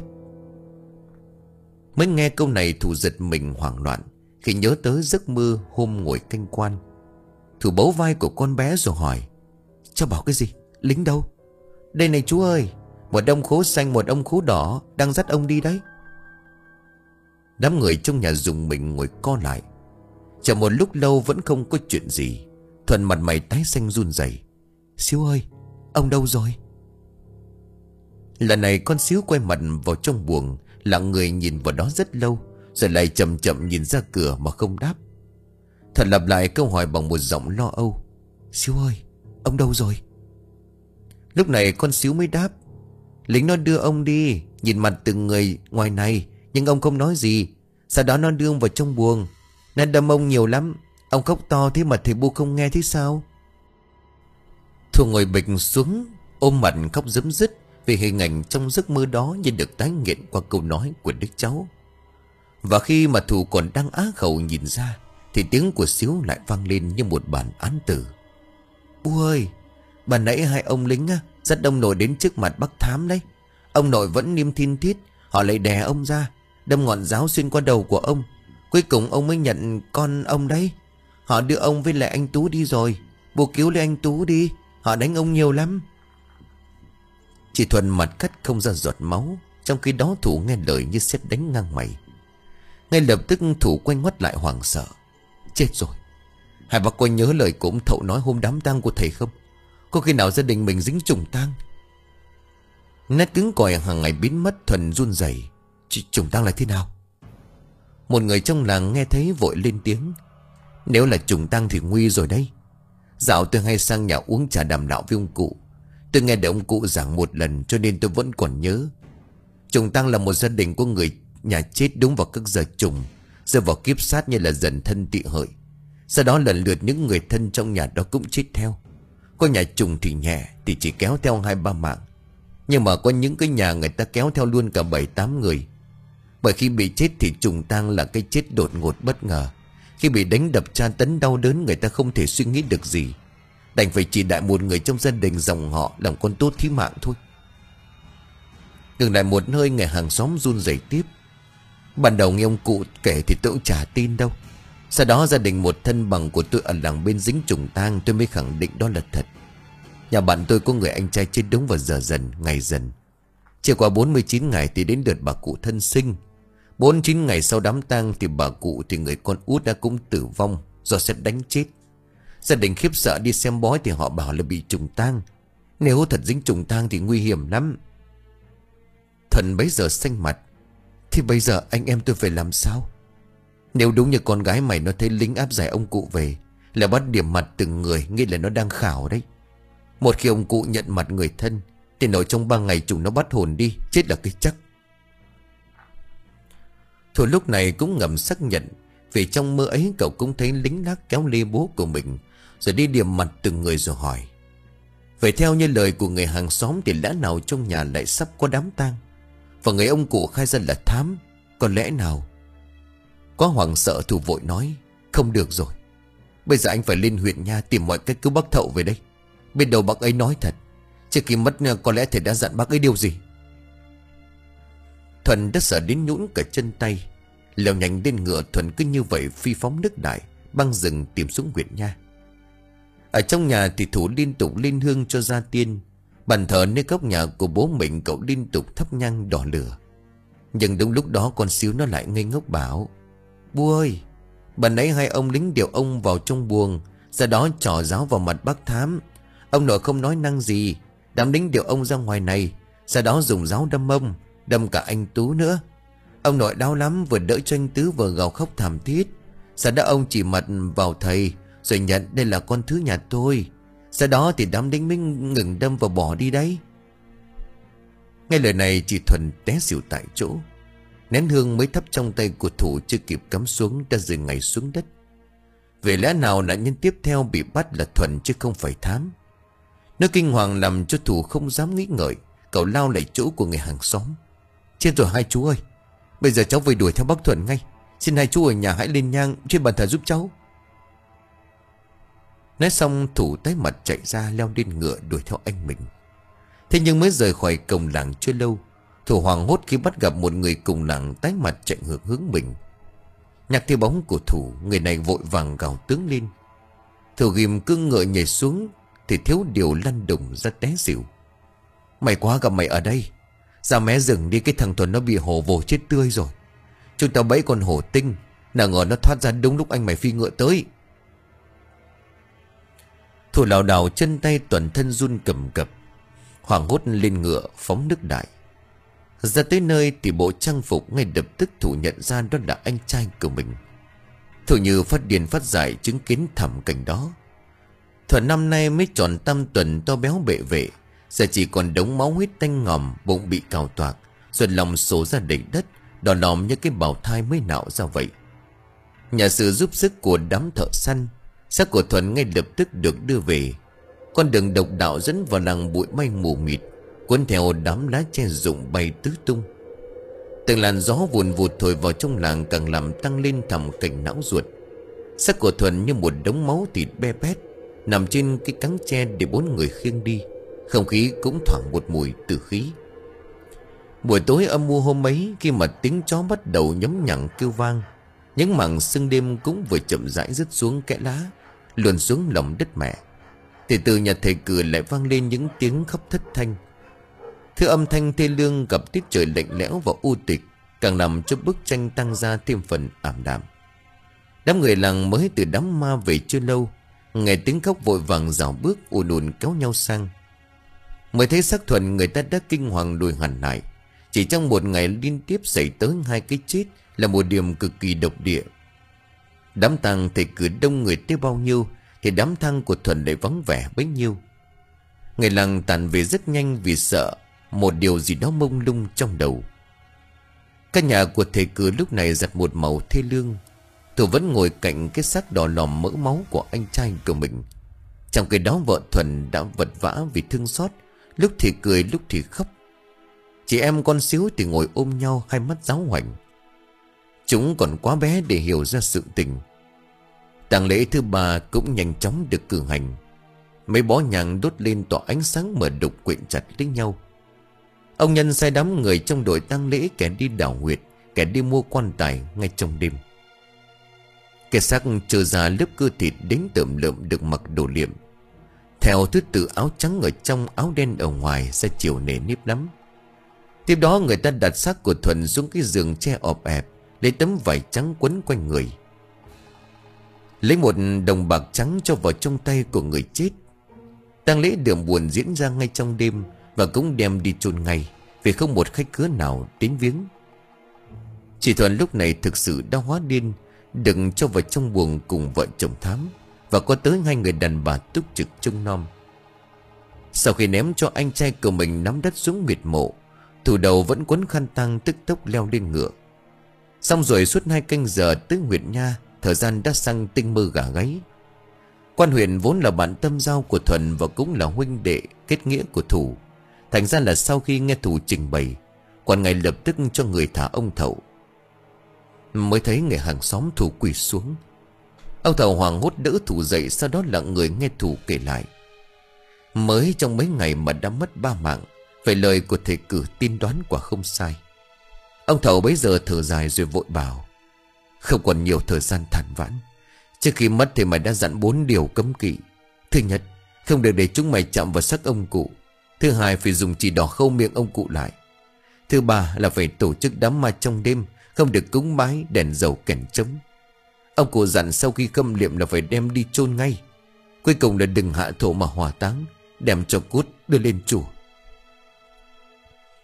Mới nghe câu này Thủ giật mình hoảng loạn khi nhớ tới giấc mơ hôm ngồi canh quan. Thủ bấu vai của con bé rồi hỏi. Cháu bảo cái gì? Lính đâu? Đây này chú ơi, một ông khố xanh một ông khố đỏ đang dắt ông đi đấy. Đám người trong nhà dùng mình ngồi co lại. Chờ một lúc lâu vẫn không có chuyện gì. Thuần mặt mày tái xanh run rẩy. Xíu ơi, ông đâu rồi? Lần này con Xíu quay mặt vào trong buồng, lặng người nhìn vào đó rất lâu, rồi lại chậm chậm nhìn ra cửa mà không đáp. Thuần lặp lại câu hỏi bằng một giọng lo âu. Xíu ơi, ông đâu rồi? Lúc này con Xíu mới đáp. Lính nó đưa ông đi. Nhìn mặt từng người ngoài này, nhưng ông không nói gì. Sau đó nó đưa ông vào trong buồng. Nó đâm ông nhiều lắm. Ông khóc to thế mà thầy Bu không nghe thế sao? Thu ngồi bịch xuống, ôm mặt khóc rấm rứt vì hình ảnh trong giấc mơ đó như được tái hiện qua câu nói của đứa cháu. Và khi mà Thủ còn đang á khẩu nhìn ra, thì tiếng của Xíu lại vang lên như một bản án tử. Bu ơi, bà nãy hai ông lính á, dắt ông nội đến trước mặt bác thám đấy. Ông nội vẫn niêm thin thít. Họ lại đè ông ra, đâm ngọn giáo xuyên qua đầu của ông. Cuối cùng ông mới nhận con ông đấy. Họ đưa ông với lại anh Tú đi rồi. Bu cứu lấy anh Tú đi. Họ đánh ông nhiều lắm. Chị Thuần mặt cắt không ra giọt máu. Trong khi đó Thủ nghe lời như sét đánh ngang mày. Ngay lập tức Thủ quay ngoắt lại hoảng sợ. Chết rồi. Hai bác có nhớ lời của ông Thậu nói hôm đám tang của thầy không? Có khi nào gia đình mình dính trùng tang? Nét cứng cỏi hàng ngày biến mất. Thuần run rẩy. Trùng tang là thế nào? Một người trong làng nghe thấy vội lên tiếng. Nếu là trùng tang thì nguy rồi đấy. Dạo tôi hay sang nhà uống trà đàm đạo với ông cụ. Tôi nghe được ông cụ giảng một lần cho nên tôi vẫn còn nhớ. Trùng tang là một gia đình có người nhà chết đúng vào các giờ trùng, rơi vào kiếp sát như là dần thân tị hợi. Sau đó lần lượt những người thân trong nhà đó cũng chết theo. Có nhà trùng thì nhẹ thì chỉ kéo theo hai ba mạng. Nhưng mà có những cái nhà người ta kéo theo luôn cả bảy tám người. Bởi khi bị chết thì trùng tang là cái chết đột ngột bất ngờ. Khi bị đánh đập tra tấn đau đớn, người ta không thể suy nghĩ được gì, đành phải chỉ đại một người trong gia đình dòng họ làm con tốt thí mạng thôi. Ngừng lại một hơi, người hàng xóm run rẩy tiếp. Ban đầu nghe ông cụ kể thì tôi cũng chả tin đâu. Sau đó gia đình một thân bằng của tôi ở làng bên dính trùng tang, tôi mới khẳng định đó là thật. Nhà bạn tôi có người anh trai chết đúng vào giờ dần, ngày dần. Chỉ qua bốn mươi chín ngày thì đến lượt bà cụ thân sinh. bốn mươi chín ngày sau đám tang thì bà cụ thì người con út đã cũng tử vong do sét đánh chết. Gia đình khiếp sợ đi xem bói thì họ bảo là bị trùng tang. Nếu thật dính trùng tang thì nguy hiểm lắm. Thuần bấy giờ xanh mặt. Thì bây giờ anh em tôi phải làm sao? Nếu đúng như con gái mày nó thấy lính áp giải ông cụ về là bắt điểm mặt từng người, nghĩ là nó đang khảo đấy. Một khi ông cụ nhận mặt người thân thì nội trong ba ngày chúng nó bắt hồn đi, chết là cái chắc. Thủ lúc này cũng ngầm xác nhận, vì trong mơ ấy cậu cũng thấy lính lác kéo lê bố của mình rồi đi điểm mặt từng người rồi hỏi. Vậy theo như lời của người hàng xóm thì lẽ nào trong nhà lại sắp có đám tang? Và người ông cụ khai ra là thám, có lẽ nào? Có hoảng sợ Thủ vội nói. Không được rồi, bây giờ anh phải lên huyện nha tìm mọi cách cứu bác Thậu về đây. Biết đâu bác ấy nói thật. Trước khi mất có lẽ thầy đã dặn bác ấy điều gì. Thuần đã sợ đến nhũn cả chân tay. Leo nhanh lên ngựa, Thuần cứ như vậy phi phóng nước đại băng rừng tìm xuống huyện nha. Ở trong nhà thì Thủ liên tục lên hương cho gia tiên. Bàn thờ nơi góc nhà của bố mình cậu liên tục thắp nhang đỏ lửa. Nhưng đúng lúc đó con Xíu nó lại ngây ngốc bảo. Bu ơi, bà nãy hai ông lính điều ông vào trong buồng, sau đó trỏ giáo vào mặt bác thám. Ông nội không nói năng gì. Đám lính điều ông ra ngoài này, sau đó dùng giáo đâm ông, đâm cả anh Tú nữa. Ông nội đau lắm, vừa đỡ cho anh Tứ vừa gào khóc thảm thiết. Sau đó ông chỉ mặt vào thầy rồi nhận đây là con thứ nhà tôi. Sau đó thì đám lính mới ngừng đâm và bỏ đi đấy. Nghe lời này chị Thuần té xỉu tại chỗ. Nén hương mới thắp trong tay của thủ chưa kịp cắm xuống đã rơi ngay xuống đất. Về lẽ nào nạn nhân tiếp theo bị bắt là Thuần chứ không phải Thám. Nó kinh hoàng làm cho thủ không dám nghĩ ngợi. Cậu lao lại chỗ của người hàng xóm. Chết rồi hai chú ơi, bây giờ cháu về đuổi theo bác Thuần ngay. Xin hai chú ở nhà hãy lên nhang trên bàn thờ giúp cháu. Nói xong thủ tái mặt chạy ra leo lên ngựa đuổi theo anh mình. Thế nhưng mới rời khỏi cổng làng chưa lâu, thủ hoảng hốt khi bắt gặp một người cùng làng tái mặt chạy ngược hướng mình. Nhặt theo bóng của thủ, người này vội vàng gào tướng lên. Thủ ghim cương ngựa nhảy xuống thì thiếu điều lăn đùng ra té xỉu. May quá gặp mày ở đây. Ra mé rừng đi, cái thằng Thuần nó bị hổ vồ chết tươi rồi. Chúng ta bẫy con hổ tinh, nào ngờ nó thoát ra đúng lúc anh mày phi ngựa tới. Thủ lảo đảo chân tay toàn thân run cầm cập, hoảng hốt lên ngựa phóng nước đại. Ra tới nơi thì bộ trang phục ngay lập tức Thủ nhận ra đó là anh trai của mình. Thủ như phát điên phát dại chứng kiến thảm cảnh đó. Thuần năm nay mới tròn tam tuần to béo bệ vệ, giờ chỉ còn đống máu huyết tanh ngòm, bụng bị cào toạc, rồi lòng sổ ra đầy đất, đỏ lòm như cái bào thai mới nạo ra vậy. Nhờ sự giúp sức của đám thợ săn, xác của Thuần ngay lập tức được đưa về. Con đường độc đạo dẫn vào làng bụi mây mù mịt, cuốn theo đám lá tre rụng bay tứ tung. Từng làn gió vùn vụt thổi vào trong làng càng làm tăng lên thầm cảnh não ruột. Xác của Thuần như một đống máu thịt be bét nằm trên cái cáng tre để bốn người khiêng đi. Không khí cũng thoảng một mùi tử khí. Buổi tối âm u hôm ấy, khi mà tiếng chó bắt đầu nhấm nhặng kêu vang, những mảng sương đêm cũng vừa chậm rãi rứt xuống kẽ lá, luồn xuống lòng đất mẹ, thì từ nhà thầy cửa lại vang lên những tiếng khóc thất thanh. Thứ âm thanh thê lương gặp tiết trời lạnh lẽo và u tịch càng làm cho bức tranh tăng ra thêm phần ảm đạm. Đám người làng mới từ đám ma về chưa lâu, nghe tiếng khóc vội vàng rảo bước ùn ùn kéo nhau sang. Mới thấy xác Thuần, người ta đã kinh hoàng lùi hẳn lại. Chỉ trong một ngày liên tiếp xảy tới hai cái chết là một điểm cực kỳ độc địa. Đám tang thầy cửa đông người tới bao nhiêu thì đám tang của Thuần lại vắng vẻ bấy nhiêu. Người làng tàn về rất nhanh vì sợ một điều gì đó mông lung trong đầu. Căn nhà của thầy cửa lúc này giặt một màu thê lương. Thủ vẫn ngồi cạnh cái xác đỏ lòm mỡ máu của anh trai của mình. Trong cái đó vợ Thuần đã vật vã vì thương xót, lúc thì cười lúc thì khóc. Chị em con xíu thì ngồi ôm nhau, hai mắt giáo hoành. Chúng còn quá bé để hiểu ra sự tình. Tang lễ thứ ba cũng nhanh chóng được cử hành. Mấy bó nhang đốt lên tỏa ánh sáng mở đục quyện chặt lấy nhau. Ông Nhân sai đám người trong đội tang lễ, kẻ đi đảo huyệt, kẻ đi mua quan tài ngay trong đêm. Cái xác trơ ra lớp cơ thịt đến tởm lợm được mặc đồ liệm, theo thứ tự áo trắng ở trong, áo đen ở ngoài, ra chiều nề nếp lắm. Tiếp đó người ta đặt xác của Thuần xuống cái giường tre ọp ẹp, lấy tấm vải trắng quấn quanh người, lấy một đồng bạc trắng cho vào trong tay của người chết. Tang lễ đường buồn diễn ra ngay trong đêm và cũng đem đi chôn ngay, vì không một khách khứa nào đến viếng. Chị Thuần lúc này thực sự đã hóa điên, đừng cho vào trong buồng cùng vợ chồng Thám, và có tới hai người đàn bà túc trực trông nom. Sau khi ném cho anh trai của mình nắm đất xuống miệt mộ, Thủ đầu vẫn quấn khăn tang tức tốc leo lên ngựa. Xong rồi suốt hai canh giờ tới huyện nha, thời gian đã sang tinh mơ gà gáy. Quan huyện vốn là bạn tâm giao của Thuần và cũng là huynh đệ kết nghĩa của Thủ. Thành ra là sau khi nghe Thủ trình bày, quan ngay lập tức cho người thả ông Thậu. Mới thấy người hàng xóm Thủ quỳ xuống. Ông Thậu hoảng hốt đỡ Thủ dậy, sau đó lặng người nghe Thủ kể lại. Mới trong mấy ngày mà đã mất ba mạng, vậy lời của thầy cử tin đoán quả không sai. Ông Thậu bấy giờ thở dài rồi vội bảo: không còn nhiều thời gian than vãn. Trước khi mất thì mày đã dặn bốn điều cấm kỵ. Thứ nhất, không được để chúng mày chạm vào xác ông cụ. Thứ hai, phải dùng chỉ đỏ khâu miệng ông cụ lại. Thứ ba là phải tổ chức đám ma trong đêm, không được cúng bái đèn dầu kèn trống. Ông cụ dặn sau khi khâm liệm là phải đem đi chôn ngay. Cuối cùng là đừng hạ thổ mà hỏa táng, đem cho cốt đưa lên chùa.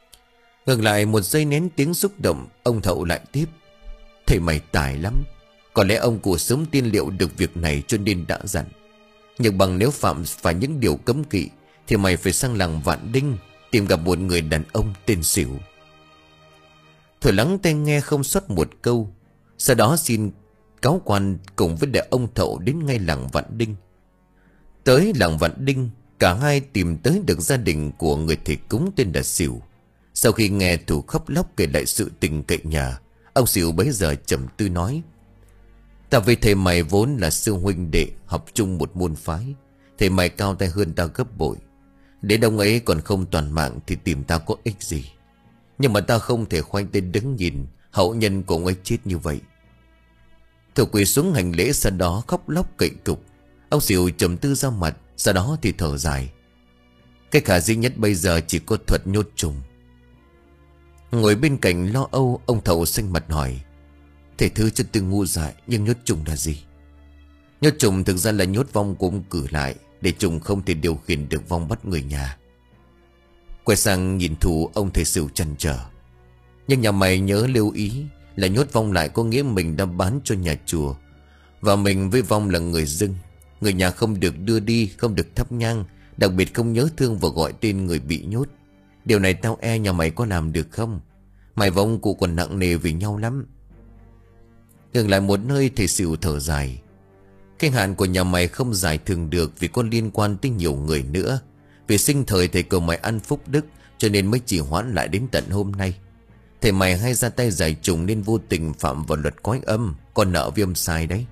Ngừng lại một giây nén tiếng xúc động, ông Thậu lại tiếp: thầy mày tài lắm. Có lẽ ông cụ sớm tiên liệu được việc này cho nên đã dặn. Nhưng bằng nếu phạm phải những điều cấm kỵ thì mày phải sang làng Vạn Đinh tìm gặp một người đàn ông tên Xỉu. Thổi lắng tai nghe không sót một câu. Sau đó xin cáo quan cùng với đại ông Thậu đến ngay làng Vạn Đinh. Tới làng Vạn Đinh, cả hai tìm tới được gia đình của người thầy cúng tên là Xỉu. Sau khi nghe Thủ khóc lóc kể lại sự tình cậy nhà, ông Xỉu bấy giờ trầm tư nói: Ta với thầy mày vốn là sư huynh đệ, học chung một môn phái. Thầy mày cao tay hơn ta gấp bội. Đến ông ấy còn không toàn mạng thì tìm ta có ích gì. Nhưng mà ta không thể khoanh tay đứng nhìn hậu nhân của ông ấy chết như vậy. Thủ quỳ xuống hành lễ, sau đó khóc lóc cậy cục. Ông Xỉu trầm tư ra mặt, sau đó thì thở dài. Cái khả dĩ nhất bây giờ chỉ có thuật nhốt trùng. Ngồi bên cạnh lo âu, ông Thậu xanh mặt hỏi: Thầy thứ cho tôi ngu dại, nhưng nhốt trùng là gì? Nhốt trùng thực ra là nhốt vong của ông cử lại, để trùng không thể điều khiển được vong bắt người nhà. Quay sang nhìn Thủ, ông thầy Sửu chần chờ: Nhưng nhà mày nhớ lưu ý là nhốt vong lại có nghĩa mình đã bán cho nhà chùa, và mình với vong là người dưng. Người nhà không được đưa đi, không được thắp nhang, đặc biệt không nhớ thương và gọi tên người bị nhốt. Điều này tao e nhà mày có làm được không? Mày và ông cụ còn nặng nề với nhau lắm. Ngừng lại một nơi, thầy Sửu thở dài: Cái hạn của nhà mày không giải thường được, vì có liên quan tới nhiều người nữa. Vì sinh thời thầy cầu mày ăn phúc đức, cho nên mới chỉ hoãn lại đến tận hôm nay. Thầy mày hay ra tay giải trùng nên vô tình phạm vào luật cõi âm, còn nợ viêm sai đấy.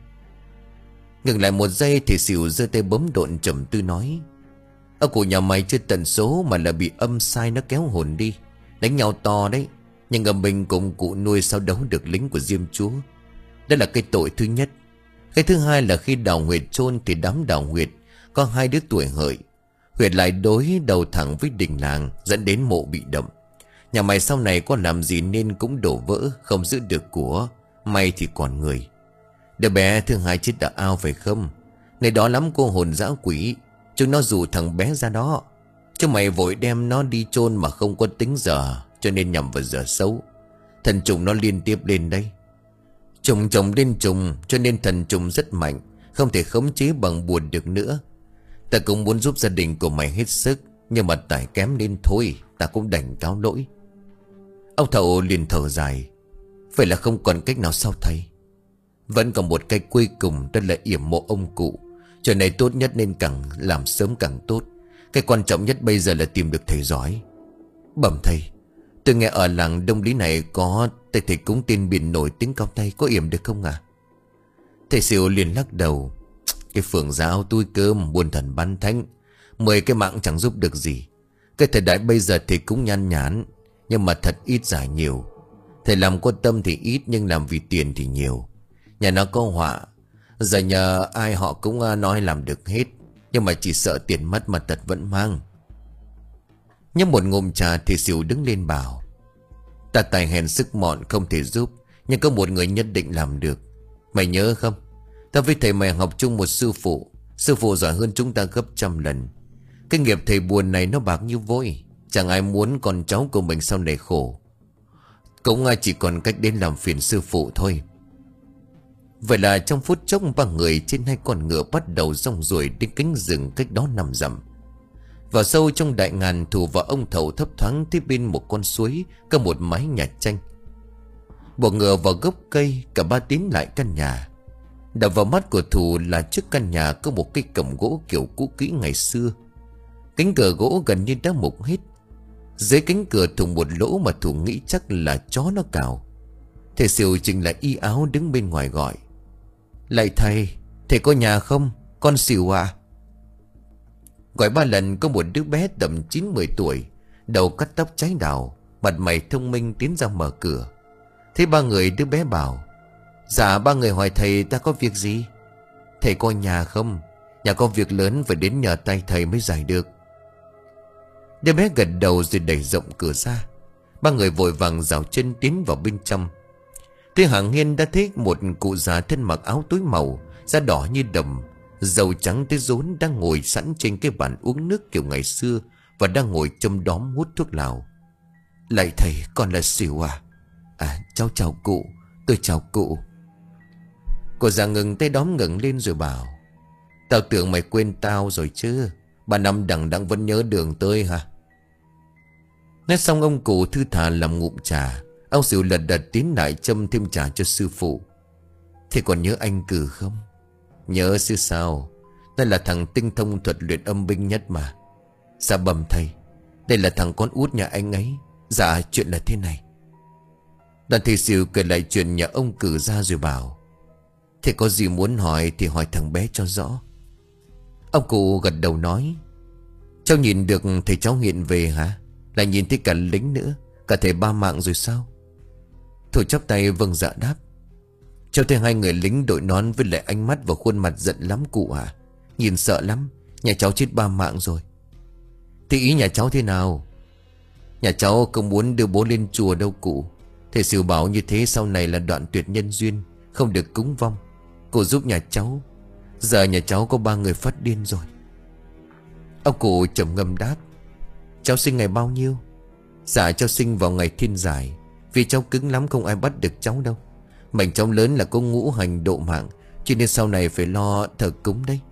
Ngừng lại một giây, thầy Sửu giơ tay bấm độn trầm tư nói: Ông cụ nhà mày chưa tận số mà là bị âm sai nó kéo hồn đi. Đánh nhau to đấy, nhưng ở mình cùng cụ nuôi sao đấu được lính của Diêm Chúa. Đó là cái tội thứ nhất. Cái thứ hai là khi đào huyệt chôn thì đám đào huyệt có hai đứa tuổi hợi. Huyệt lại đối đầu thẳng với đình làng, dẫn đến mộ bị động. Nhà mày sau này có làm gì nên cũng đổ vỡ, không giữ được của. May thì còn người. Đứa bé thứ hai chết đã ao phải không? Nơi đó lắm cô hồn dã quỷ. Chúng nó rủ thằng bé ra đó. Chứ mày vội đem nó đi chôn mà không có tính giờ, cho nên nhầm vào giờ xấu. Thần trùng nó liên tiếp lên đây. Trùng chồng lên trùng, cho nên thần trùng rất mạnh, không thể khống chế bằng buồn được nữa. Ta cũng muốn giúp gia đình của mày hết sức, nhưng mà tài kém nên thôi, ta cũng đành cáo lỗi. Ông Thậu liền thở dài: Vậy là không còn cách nào sao thầy? Vẫn còn một cách cuối cùng, đó là yểm mộ ông cụ. Chuyện này tốt nhất nên càng làm sớm càng tốt. Cái quan trọng nhất bây giờ là tìm được thầy giỏi. Bẩm thầy, tôi nghe ở làng Đông Lý này có thầy thầy cúng tên biển nổi tiếng cao tay, có yểm được không à? Thầy Sửu liền lắc đầu: Cái phường giáo túi cơm, buôn thần bán thánh, mười cái mạng chẳng giúp được gì. Cái thời đại bây giờ thầy cúng nhan nhản, nhưng mà thật ít giải nhiều. Thầy làm có tâm thì ít, nhưng làm vì tiền thì nhiều. Nhà nó có họa, giờ nhờ ai họ cũng nói làm được hết, nhưng mà chỉ sợ tiền mất mà tật vẫn mang. Nhấp một ngụm trà, thầy Sửu đứng lên bảo: Ta tài hèn sức mọn không thể giúp, nhưng có một người nhất định làm được. Mày nhớ không? Ta với thầy mày học chung một sư phụ. Sư phụ giỏi hơn chúng ta gấp trăm lần. Cái nghiệp thầy buồn này nó bạc như vôi. Chẳng ai muốn con cháu của mình sau này khổ. Cũng chỉ còn cách đến làm phiền sư phụ thôi. Vậy là trong phút chốc, ba người trên hai con ngựa bắt đầu rong ruổi đến cánh rừng cách đó năm dặm. Vào sâu trong đại ngàn, Thủ và ông Thậu thấp thoáng thấy bên một con suối có một mái nhà tranh. Bỏ ngựa vào gốc cây, cả ba tiến lại căn nhà. Đập vào mắt của Thủ là trước căn nhà có một cây cổng gỗ kiểu cũ kỹ ngày xưa. Cánh cửa gỗ gần như đã mục hết. Dưới cánh cửa thủng một lỗ mà Thủ nghĩ chắc là chó nó cào. Thầy Sửu chỉnh lại y áo đứng bên ngoài gọi: Lạy thầy, thầy có nhà không? Con Sửu à? Gọi ba lần, có một đứa bé tầm chín mười tuổi, đầu cắt tóc trái đào, mặt mày thông minh tiến ra mở cửa. Thấy ba người, đứa bé bảo: Dạ ba người hỏi thầy ta có việc gì? Thầy có nhà không? Nhà có việc lớn phải đến nhờ tay thầy mới giải được. Đứa bé gật đầu rồi đẩy rộng cửa ra. Ba người vội vàng rảo chân tiến vào bên trong. Tới hàng hiên đã thấy một cụ già thân mặc áo túi màu, da đỏ như đồng, dầu trắng tới rốn, đang ngồi sẵn trên cái bàn uống nước kiểu ngày xưa và đang ngồi châm đóm hút thuốc lào. Lạy thầy, con là Sửu à? À, cháu chào cụ, tôi chào cụ. Cô già ngừng tay đóm ngẩng lên rồi bảo: Tao tưởng mày quên tao rồi chứ. Ba năm đằng đẵng vẫn nhớ đường tới hả? Nói xong ông cụ thư thả làm ngụm trà. Ông Sửu lật đật tiến lại châm thêm trà cho sư phụ. Thế còn nhớ anh Cử không? Nhớ chứ sao. Đây là thằng tinh thông thuật luyện âm binh nhất mà. Dạ bẩm thầy, đây là thằng con út nhà anh ấy. Dạ chuyện là thế này. Đoàn thầy Sửu kể lại chuyện nhà ông Cử ra rồi bảo: Thế có gì muốn hỏi thì hỏi thằng bé cho rõ. Ông cụ gật đầu nói: Cháu nhìn được thầy cháu nghiện về hả? Lại nhìn thấy cả lính nữa, cả thầy ba mạng rồi sao? Thủ chắp tay vâng dạ đáp: Cháu thấy hai người lính đội nón với lại ánh mắt và khuôn mặt giận lắm cụ à. Nhìn sợ lắm. Nhà cháu chết ba mạng rồi. Thì ý nhà cháu thế nào? Nhà cháu không muốn đưa bố lên chùa đâu cụ. Thầy Sửu bảo như thế sau này là đoạn tuyệt nhân duyên, không được cúng vong. Cụ giúp nhà cháu. Giờ nhà cháu có ba người phát điên rồi. Ông cụ trầm ngâm đáp: Cháu sinh ngày bao nhiêu? Dạ cháu sinh vào ngày thiên giải. Vì cháu cứng lắm không ai bắt được cháu đâu. Mệnh cháu lớn là có ngũ hành độ mạng, cho nên sau này phải lo thờ cúng đấy.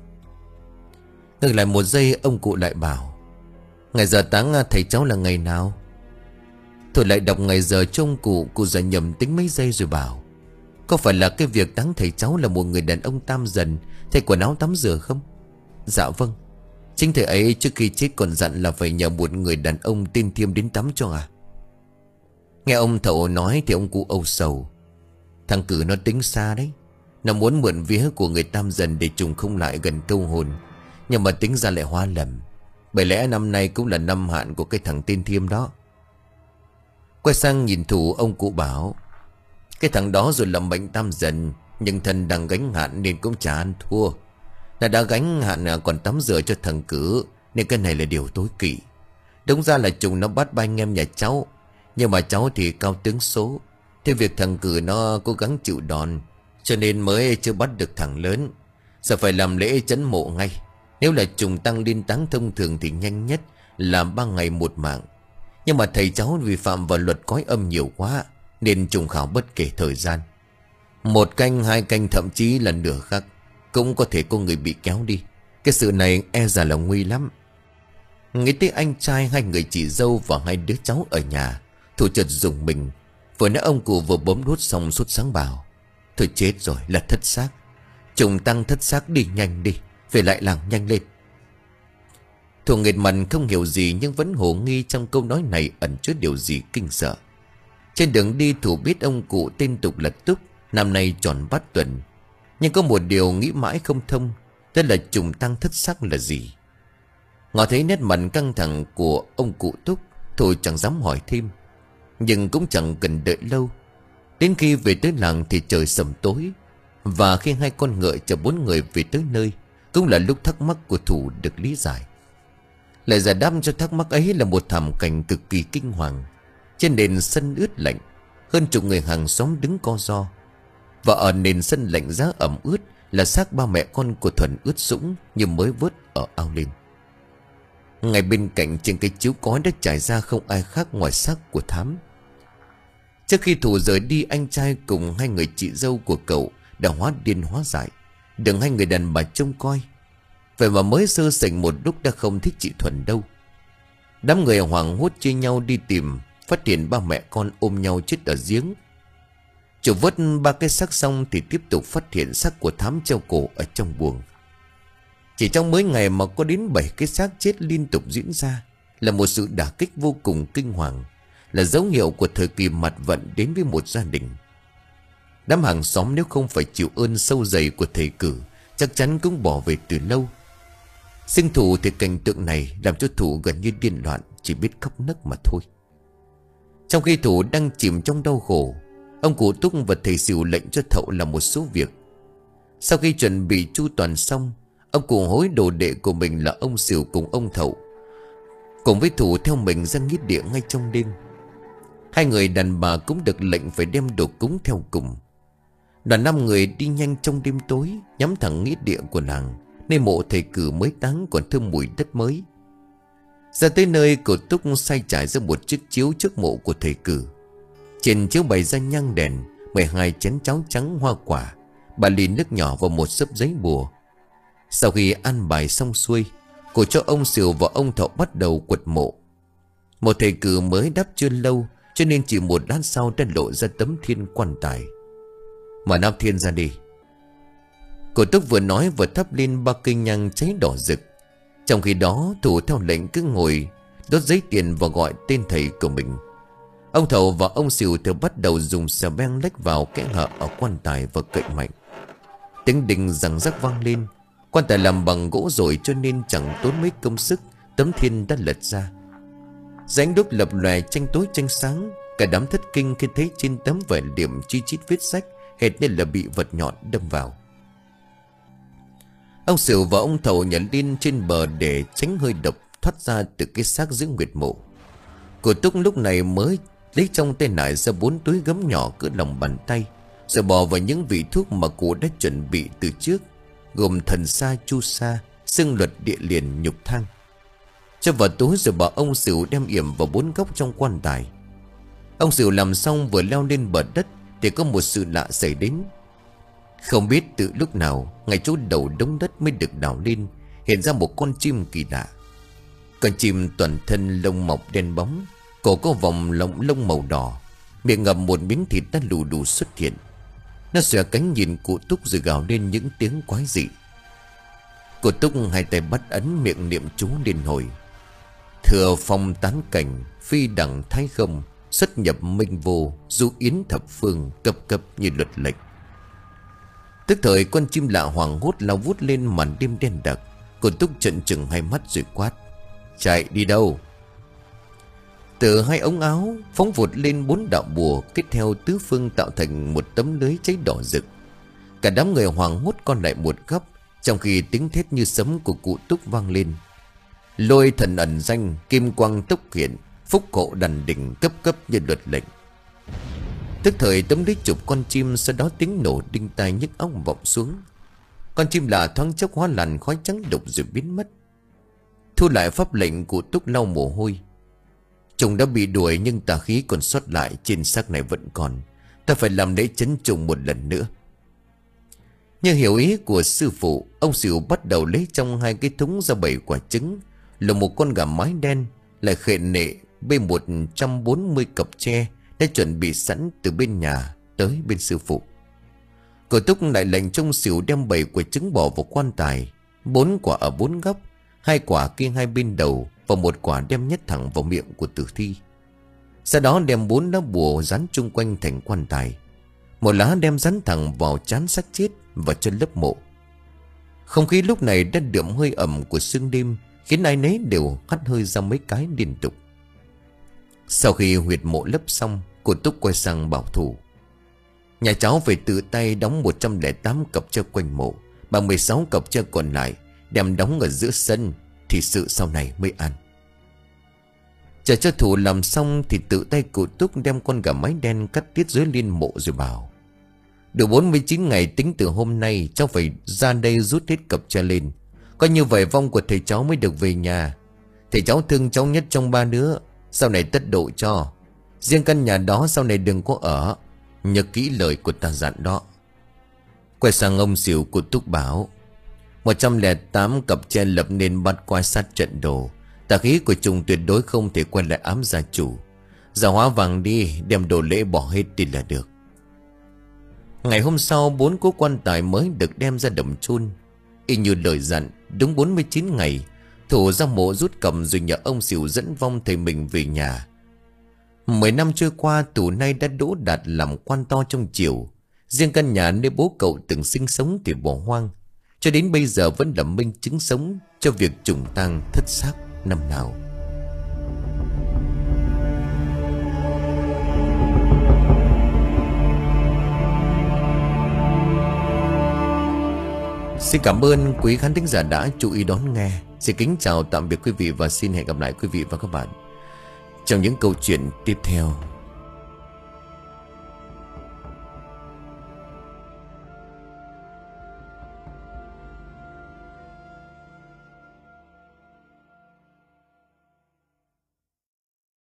Ngừng lại một giây ông cụ lại bảo: Ngày giờ táng thầy cháu là ngày nào? Thôi lại đọc ngày giờ cho ông cụ. Cụ già nhầm tính mấy giây rồi bảo: Có phải là cái việc táng thầy cháu là một người đàn ông tam dần, thay quần áo tắm rửa không? Dạ vâng. Chính thầy ấy trước khi chết còn dặn là phải nhờ một người đàn ông tên Thiêm đến tắm cho à? Nghe ông Thậu nói thì ông cụ âu sầu. Thằng Cử nó tính xa đấy. Nó muốn mượn vía của người tam dần để trùng không lại gần câu hồn. Nhưng mà tính ra lại hoa lầm. Bởi lẽ năm nay cũng là năm hạn của cái thằng tên Thiêm đó. Quay sang nhìn Thủ, ông cụ bảo: Cái thằng đó rồi làm bệnh tam dần, nhưng thân đang gánh hạn nên cũng chả ăn thua. Là đã gánh hạn còn tắm rửa cho thằng Cử, nên cái này là điều tối kỵ. Đúng ra là chúng nó bắt ba anh em nhà cháu, nhưng mà cháu thì cao tướng số. Thế việc thằng Cử nó cố gắng chịu đòn, cho nên mới chưa bắt được thằng lớn. Giờ phải làm lễ trấn mộ ngay. Nếu là trùng tăng liên táng thông thường thì nhanh nhất là ba ngày một mạng. Nhưng mà thầy cháu vi phạm vào luật cõi âm nhiều quá, nên trùng khảo bất kể thời gian. Một canh, hai canh, thậm chí là nửa khắc cũng có thể có người bị kéo đi. Cái sự này e ra là nguy lắm. Nghĩ tới anh trai, hai người chị dâu và hai đứa cháu ở nhà, Thủ chợt dùng mình. Vừa nãy ông cụ vừa bấm nút xong sốt sáng bảo: Thôi chết rồi, là thất xác. Trùng tăng thất xác, đi nhanh đi, về lại làng nhanh lên. Thủ nghệt mặt không hiểu gì, nhưng vẫn hồ nghi trong câu nói này ẩn chứa điều gì kinh sợ. Trên đường đi Thủ biết ông cụ tên tục là Túc, năm nay tròn bát tuần. Nhưng có một điều nghĩ mãi không thông, đó là trùng tăng thất xác là gì. Ngỏ thấy nét mặt căng thẳng của ông cụ Túc, Thủ chẳng dám hỏi thêm. Nhưng cũng chẳng cần đợi lâu. Đến khi về tới làng thì trời sầm tối. Và khi hai con ngựa chở bốn người về tới nơi, cũng là lúc thắc mắc của Thủ được lý giải. Lời giải đáp cho thắc mắc ấy là một thảm cảnh cực kỳ kinh hoàng. Trên nền sân ướt lạnh, hơn chục người hàng xóm đứng co ro. Và ở nền sân lạnh giá ẩm ướt là xác ba mẹ con của Thuần ướt sũng như mới vớt ở ao lên. Ngay bên cạnh trên cái chiếu cói đã trải ra không ai khác ngoài xác của Thám. Trước khi Thủ rời đi, anh trai cùng hai người chị dâu của cậu đã hóa điên hóa dại, đừng hai người đàn bà trông coi. Vậy mà mới sơ sảnh một lúc đã không thích chị Thuần đâu. Đám người hoảng hốt chia nhau đi tìm, phát hiện ba mẹ con ôm nhau chết ở giếng. Chủ vớt ba cái xác xong thì tiếp tục phát hiện xác của Thám treo cổ ở trong buồng. Chỉ trong mấy ngày mà có đến bảy cái xác chết liên tục diễn ra, là một sự đả kích vô cùng kinh hoàng, là dấu hiệu của thời kỳ mặt vận đến với một gia đình. Đám hàng xóm nếu không phải chịu ơn sâu dày của thầy Cử, chắc chắn cũng bỏ về từ lâu. Sinh Thủ thì cảnh tượng này làm cho Thủ gần như điên loạn, chỉ biết khóc nấc mà thôi. Trong khi Thủ đang chìm trong đau khổ, ông cụ Túc và thầy Sửu lệnh cho Thậu làm một số việc. Sau khi chuẩn bị chu toàn xong, ông cụ hối đồ đệ của mình là ông Sửu cùng ông Thậu cùng với Thủ theo mình ra nghĩa địa ngay trong đêm. Hai người đàn bà cũng được lệnh phải đem đồ cúng theo cùng. Đoàn năm người đi nhanh trong đêm tối, nhắm thẳng nghĩa địa của làng, nơi mộ thầy Cử mới táng còn thơm mùi đất mới. Ra tới nơi, cụ Túc sai trải ra một chiếc chiếu trước mộ của thầy Cử. Trên chiếu bày ra nhang đèn, mười hai chén cháo trắng hoa quả, ba ly nước nhỏ và một xấp giấy bùa. Sau khi an bài xong xuôi, cô cho ông Sửu và ông Thọ bắt đầu quật mộ. Một thầy cử mới đắp chưa lâu, cho nên chỉ một lát sau đã lộ ra tấm thiên quan tài. Mở nắp thiên ra đi. Cô Túc vừa nói vừa thắp lên ba cây nhang cháy đỏ rực. Trong khi đó thủ theo lệnh cứ ngồi đốt giấy tiền và gọi tên thầy của mình. Ông Thầu và ông Sửu thì bắt đầu dùng xà beng lách vào kẽ hở ở quan tài và cậy mạnh. Tiếng đình răng rắc vang lên. Quan tài làm bằng gỗ rồi cho nên chẳng tốn mấy công sức, tấm thiên đã lật ra. Rãnh đúc lập lòe tranh tối tranh sáng. Cả đám thất kinh khi thấy trên tấm vải liệm chi chít vết rách, hệt như là bị vật nhọn đâm vào. Ông Sửu và ông Thầu nhảy lên trên bờ để tránh hơi độc thoát ra từ cái xác giữa huyệt mộ. Cô Túc lúc này mới lấy trong tay nải ra bốn túi gấm nhỏ cỡ lòng bàn tay, rồi bỏ vào những vị thuốc mà cụ đã chuẩn bị từ trước, gồm thần sa, chu sa, xương luật, địa liền, nhục thang. Cho vào túi rồi bảo ông Sửu đem yểm vào bốn góc trong quan tài. Ông Sửu làm xong vừa leo lên bờ đất thì có một sự lạ xảy đến. Không biết từ lúc nào, ngay chỗ đầu đống đất mới được đào lên, hiện ra một con chim kỳ lạ. Con chim toàn thân lông mọc đen bóng, cổ có vòng lông lông màu đỏ, miệng ngậm một miếng thịt đã lù đù xuất hiện. Nó xòe cánh nhìn cụ Túc rồi gào lên những tiếng quái dị. Cụ Túc hai tay bắt ấn miệng niệm chú liên hồi. Thừa phong tán cảnh, phi đẳng thái không, xuất nhập minh vô, du yến thập phương, cấp cấp như luật lệnh. Tức thời con chim lạ hoảng hốt lao vút lên màn đêm đen đặc. Cụ Túc trợn trừng hai mắt rồi quát: chạy đi đâu? Từ hai ống áo phóng vụt lên bốn đạo bùa kết theo tứ phương tạo thành một tấm lưới cháy đỏ rực. Cả đám người hoảng hốt con lại một góc, trong khi tiếng thét như sấm của cụ Túc vang lên: lôi thần ẩn danh, kim quang tốc hiện, phúc hộ đàn đỉnh, cấp cấp như luật lệnh. Tức thời tấm lưới chụp con chim, sau đó tiếng nổ đinh tai nhức óc vọng xuống. Con chim lạ thoáng chốc hóa làn khói trắng đục rồi biến mất. Thu lại pháp lệnh, cụ Túc lau mồ hôi. Chúng đã bị đuổi nhưng tà khí còn sót lại trên xác này vẫn còn. Ta phải làm lễ chấn trùng một lần nữa. Như hiểu ý của sư phụ, ông Sửu bắt đầu lấy trong hai cái thúng ra bảy quả trứng, là một con gà mái đen, lại khệ nệ bê một trăm bốn mươi cặp tre đã chuẩn bị sẵn từ bên nhà tới bên sư phụ. Cụ Túc lại lệnh trong Sửu đem bảy quả trứng bỏ vào quan tài, bốn quả ở bốn góc, hai quả kia hai bên đầu và một quả đem nhét thẳng vào miệng của tử thi. Sau đó đem bốn lá bùa dán chung quanh thành quan tài, một lá đem dán thẳng vào trán xác chết và chân lớp mộ. Không khí lúc này đã đượm hơi ẩm của sương đêm, khiến ai nấy đều hắt hơi ra mấy cái liên tục. Sau khi huyệt mộ lấp xong, cô Túc quay sang bảo thủ: nhà cháu phải tự tay đóng một trăm lẻ tám cặp tre quanh mộ, bằng mười sáu cặp tre còn lại đem đóng ở giữa sân, thì sự sau này mới ăn. Chờ cho thủ làm xong thì tự tay cụ Túc đem con gà mái đen cắt tiết dưới liên mộ rồi bảo: được bốn mươi chín ngày tính từ hôm nay, cháu phải ra đây rút hết cặp tre lên. Coi như vậy vong của thầy cháu mới được về nhà. Thầy cháu thương cháu nhất trong ba đứa, sau này tất độ cho. Riêng căn nhà đó sau này đừng có ở, nhớ kỹ lời của ta dặn đó. Quay sang ông Sửu, cụ Túc bảo: một trăm lẻ tám cặp tre lập nên bắt quái sát trận đồ. Tà khí của chúng tuyệt đối không thể quay lại ám gia chủ. Giả hóa vàng đi, đem đồ lễ bỏ hết đi là được. Ngày hôm sau, bốn cố quan tài mới được đem ra đầm chôn. Y như lời dặn, đúng bốn mươi chín ngày, thủ ra mộ rút cầm rồi nhờ ông Sửu dẫn vong thầy mình về nhà. Mười năm trôi qua, tù nay đã đỗ đạt làm quan to trong triều. Riêng căn nhà nơi bố cậu từng sinh sống thì bỏ hoang, cho đến bây giờ vẫn là minh chứng sống cho việc trùng tang thất xác năm nào. Xin cảm ơn quý khán thính giả đã chú ý đón nghe. Xin kính chào tạm biệt quý vị và xin hẹn gặp lại quý vị và các bạn trong những câu chuyện tiếp theo.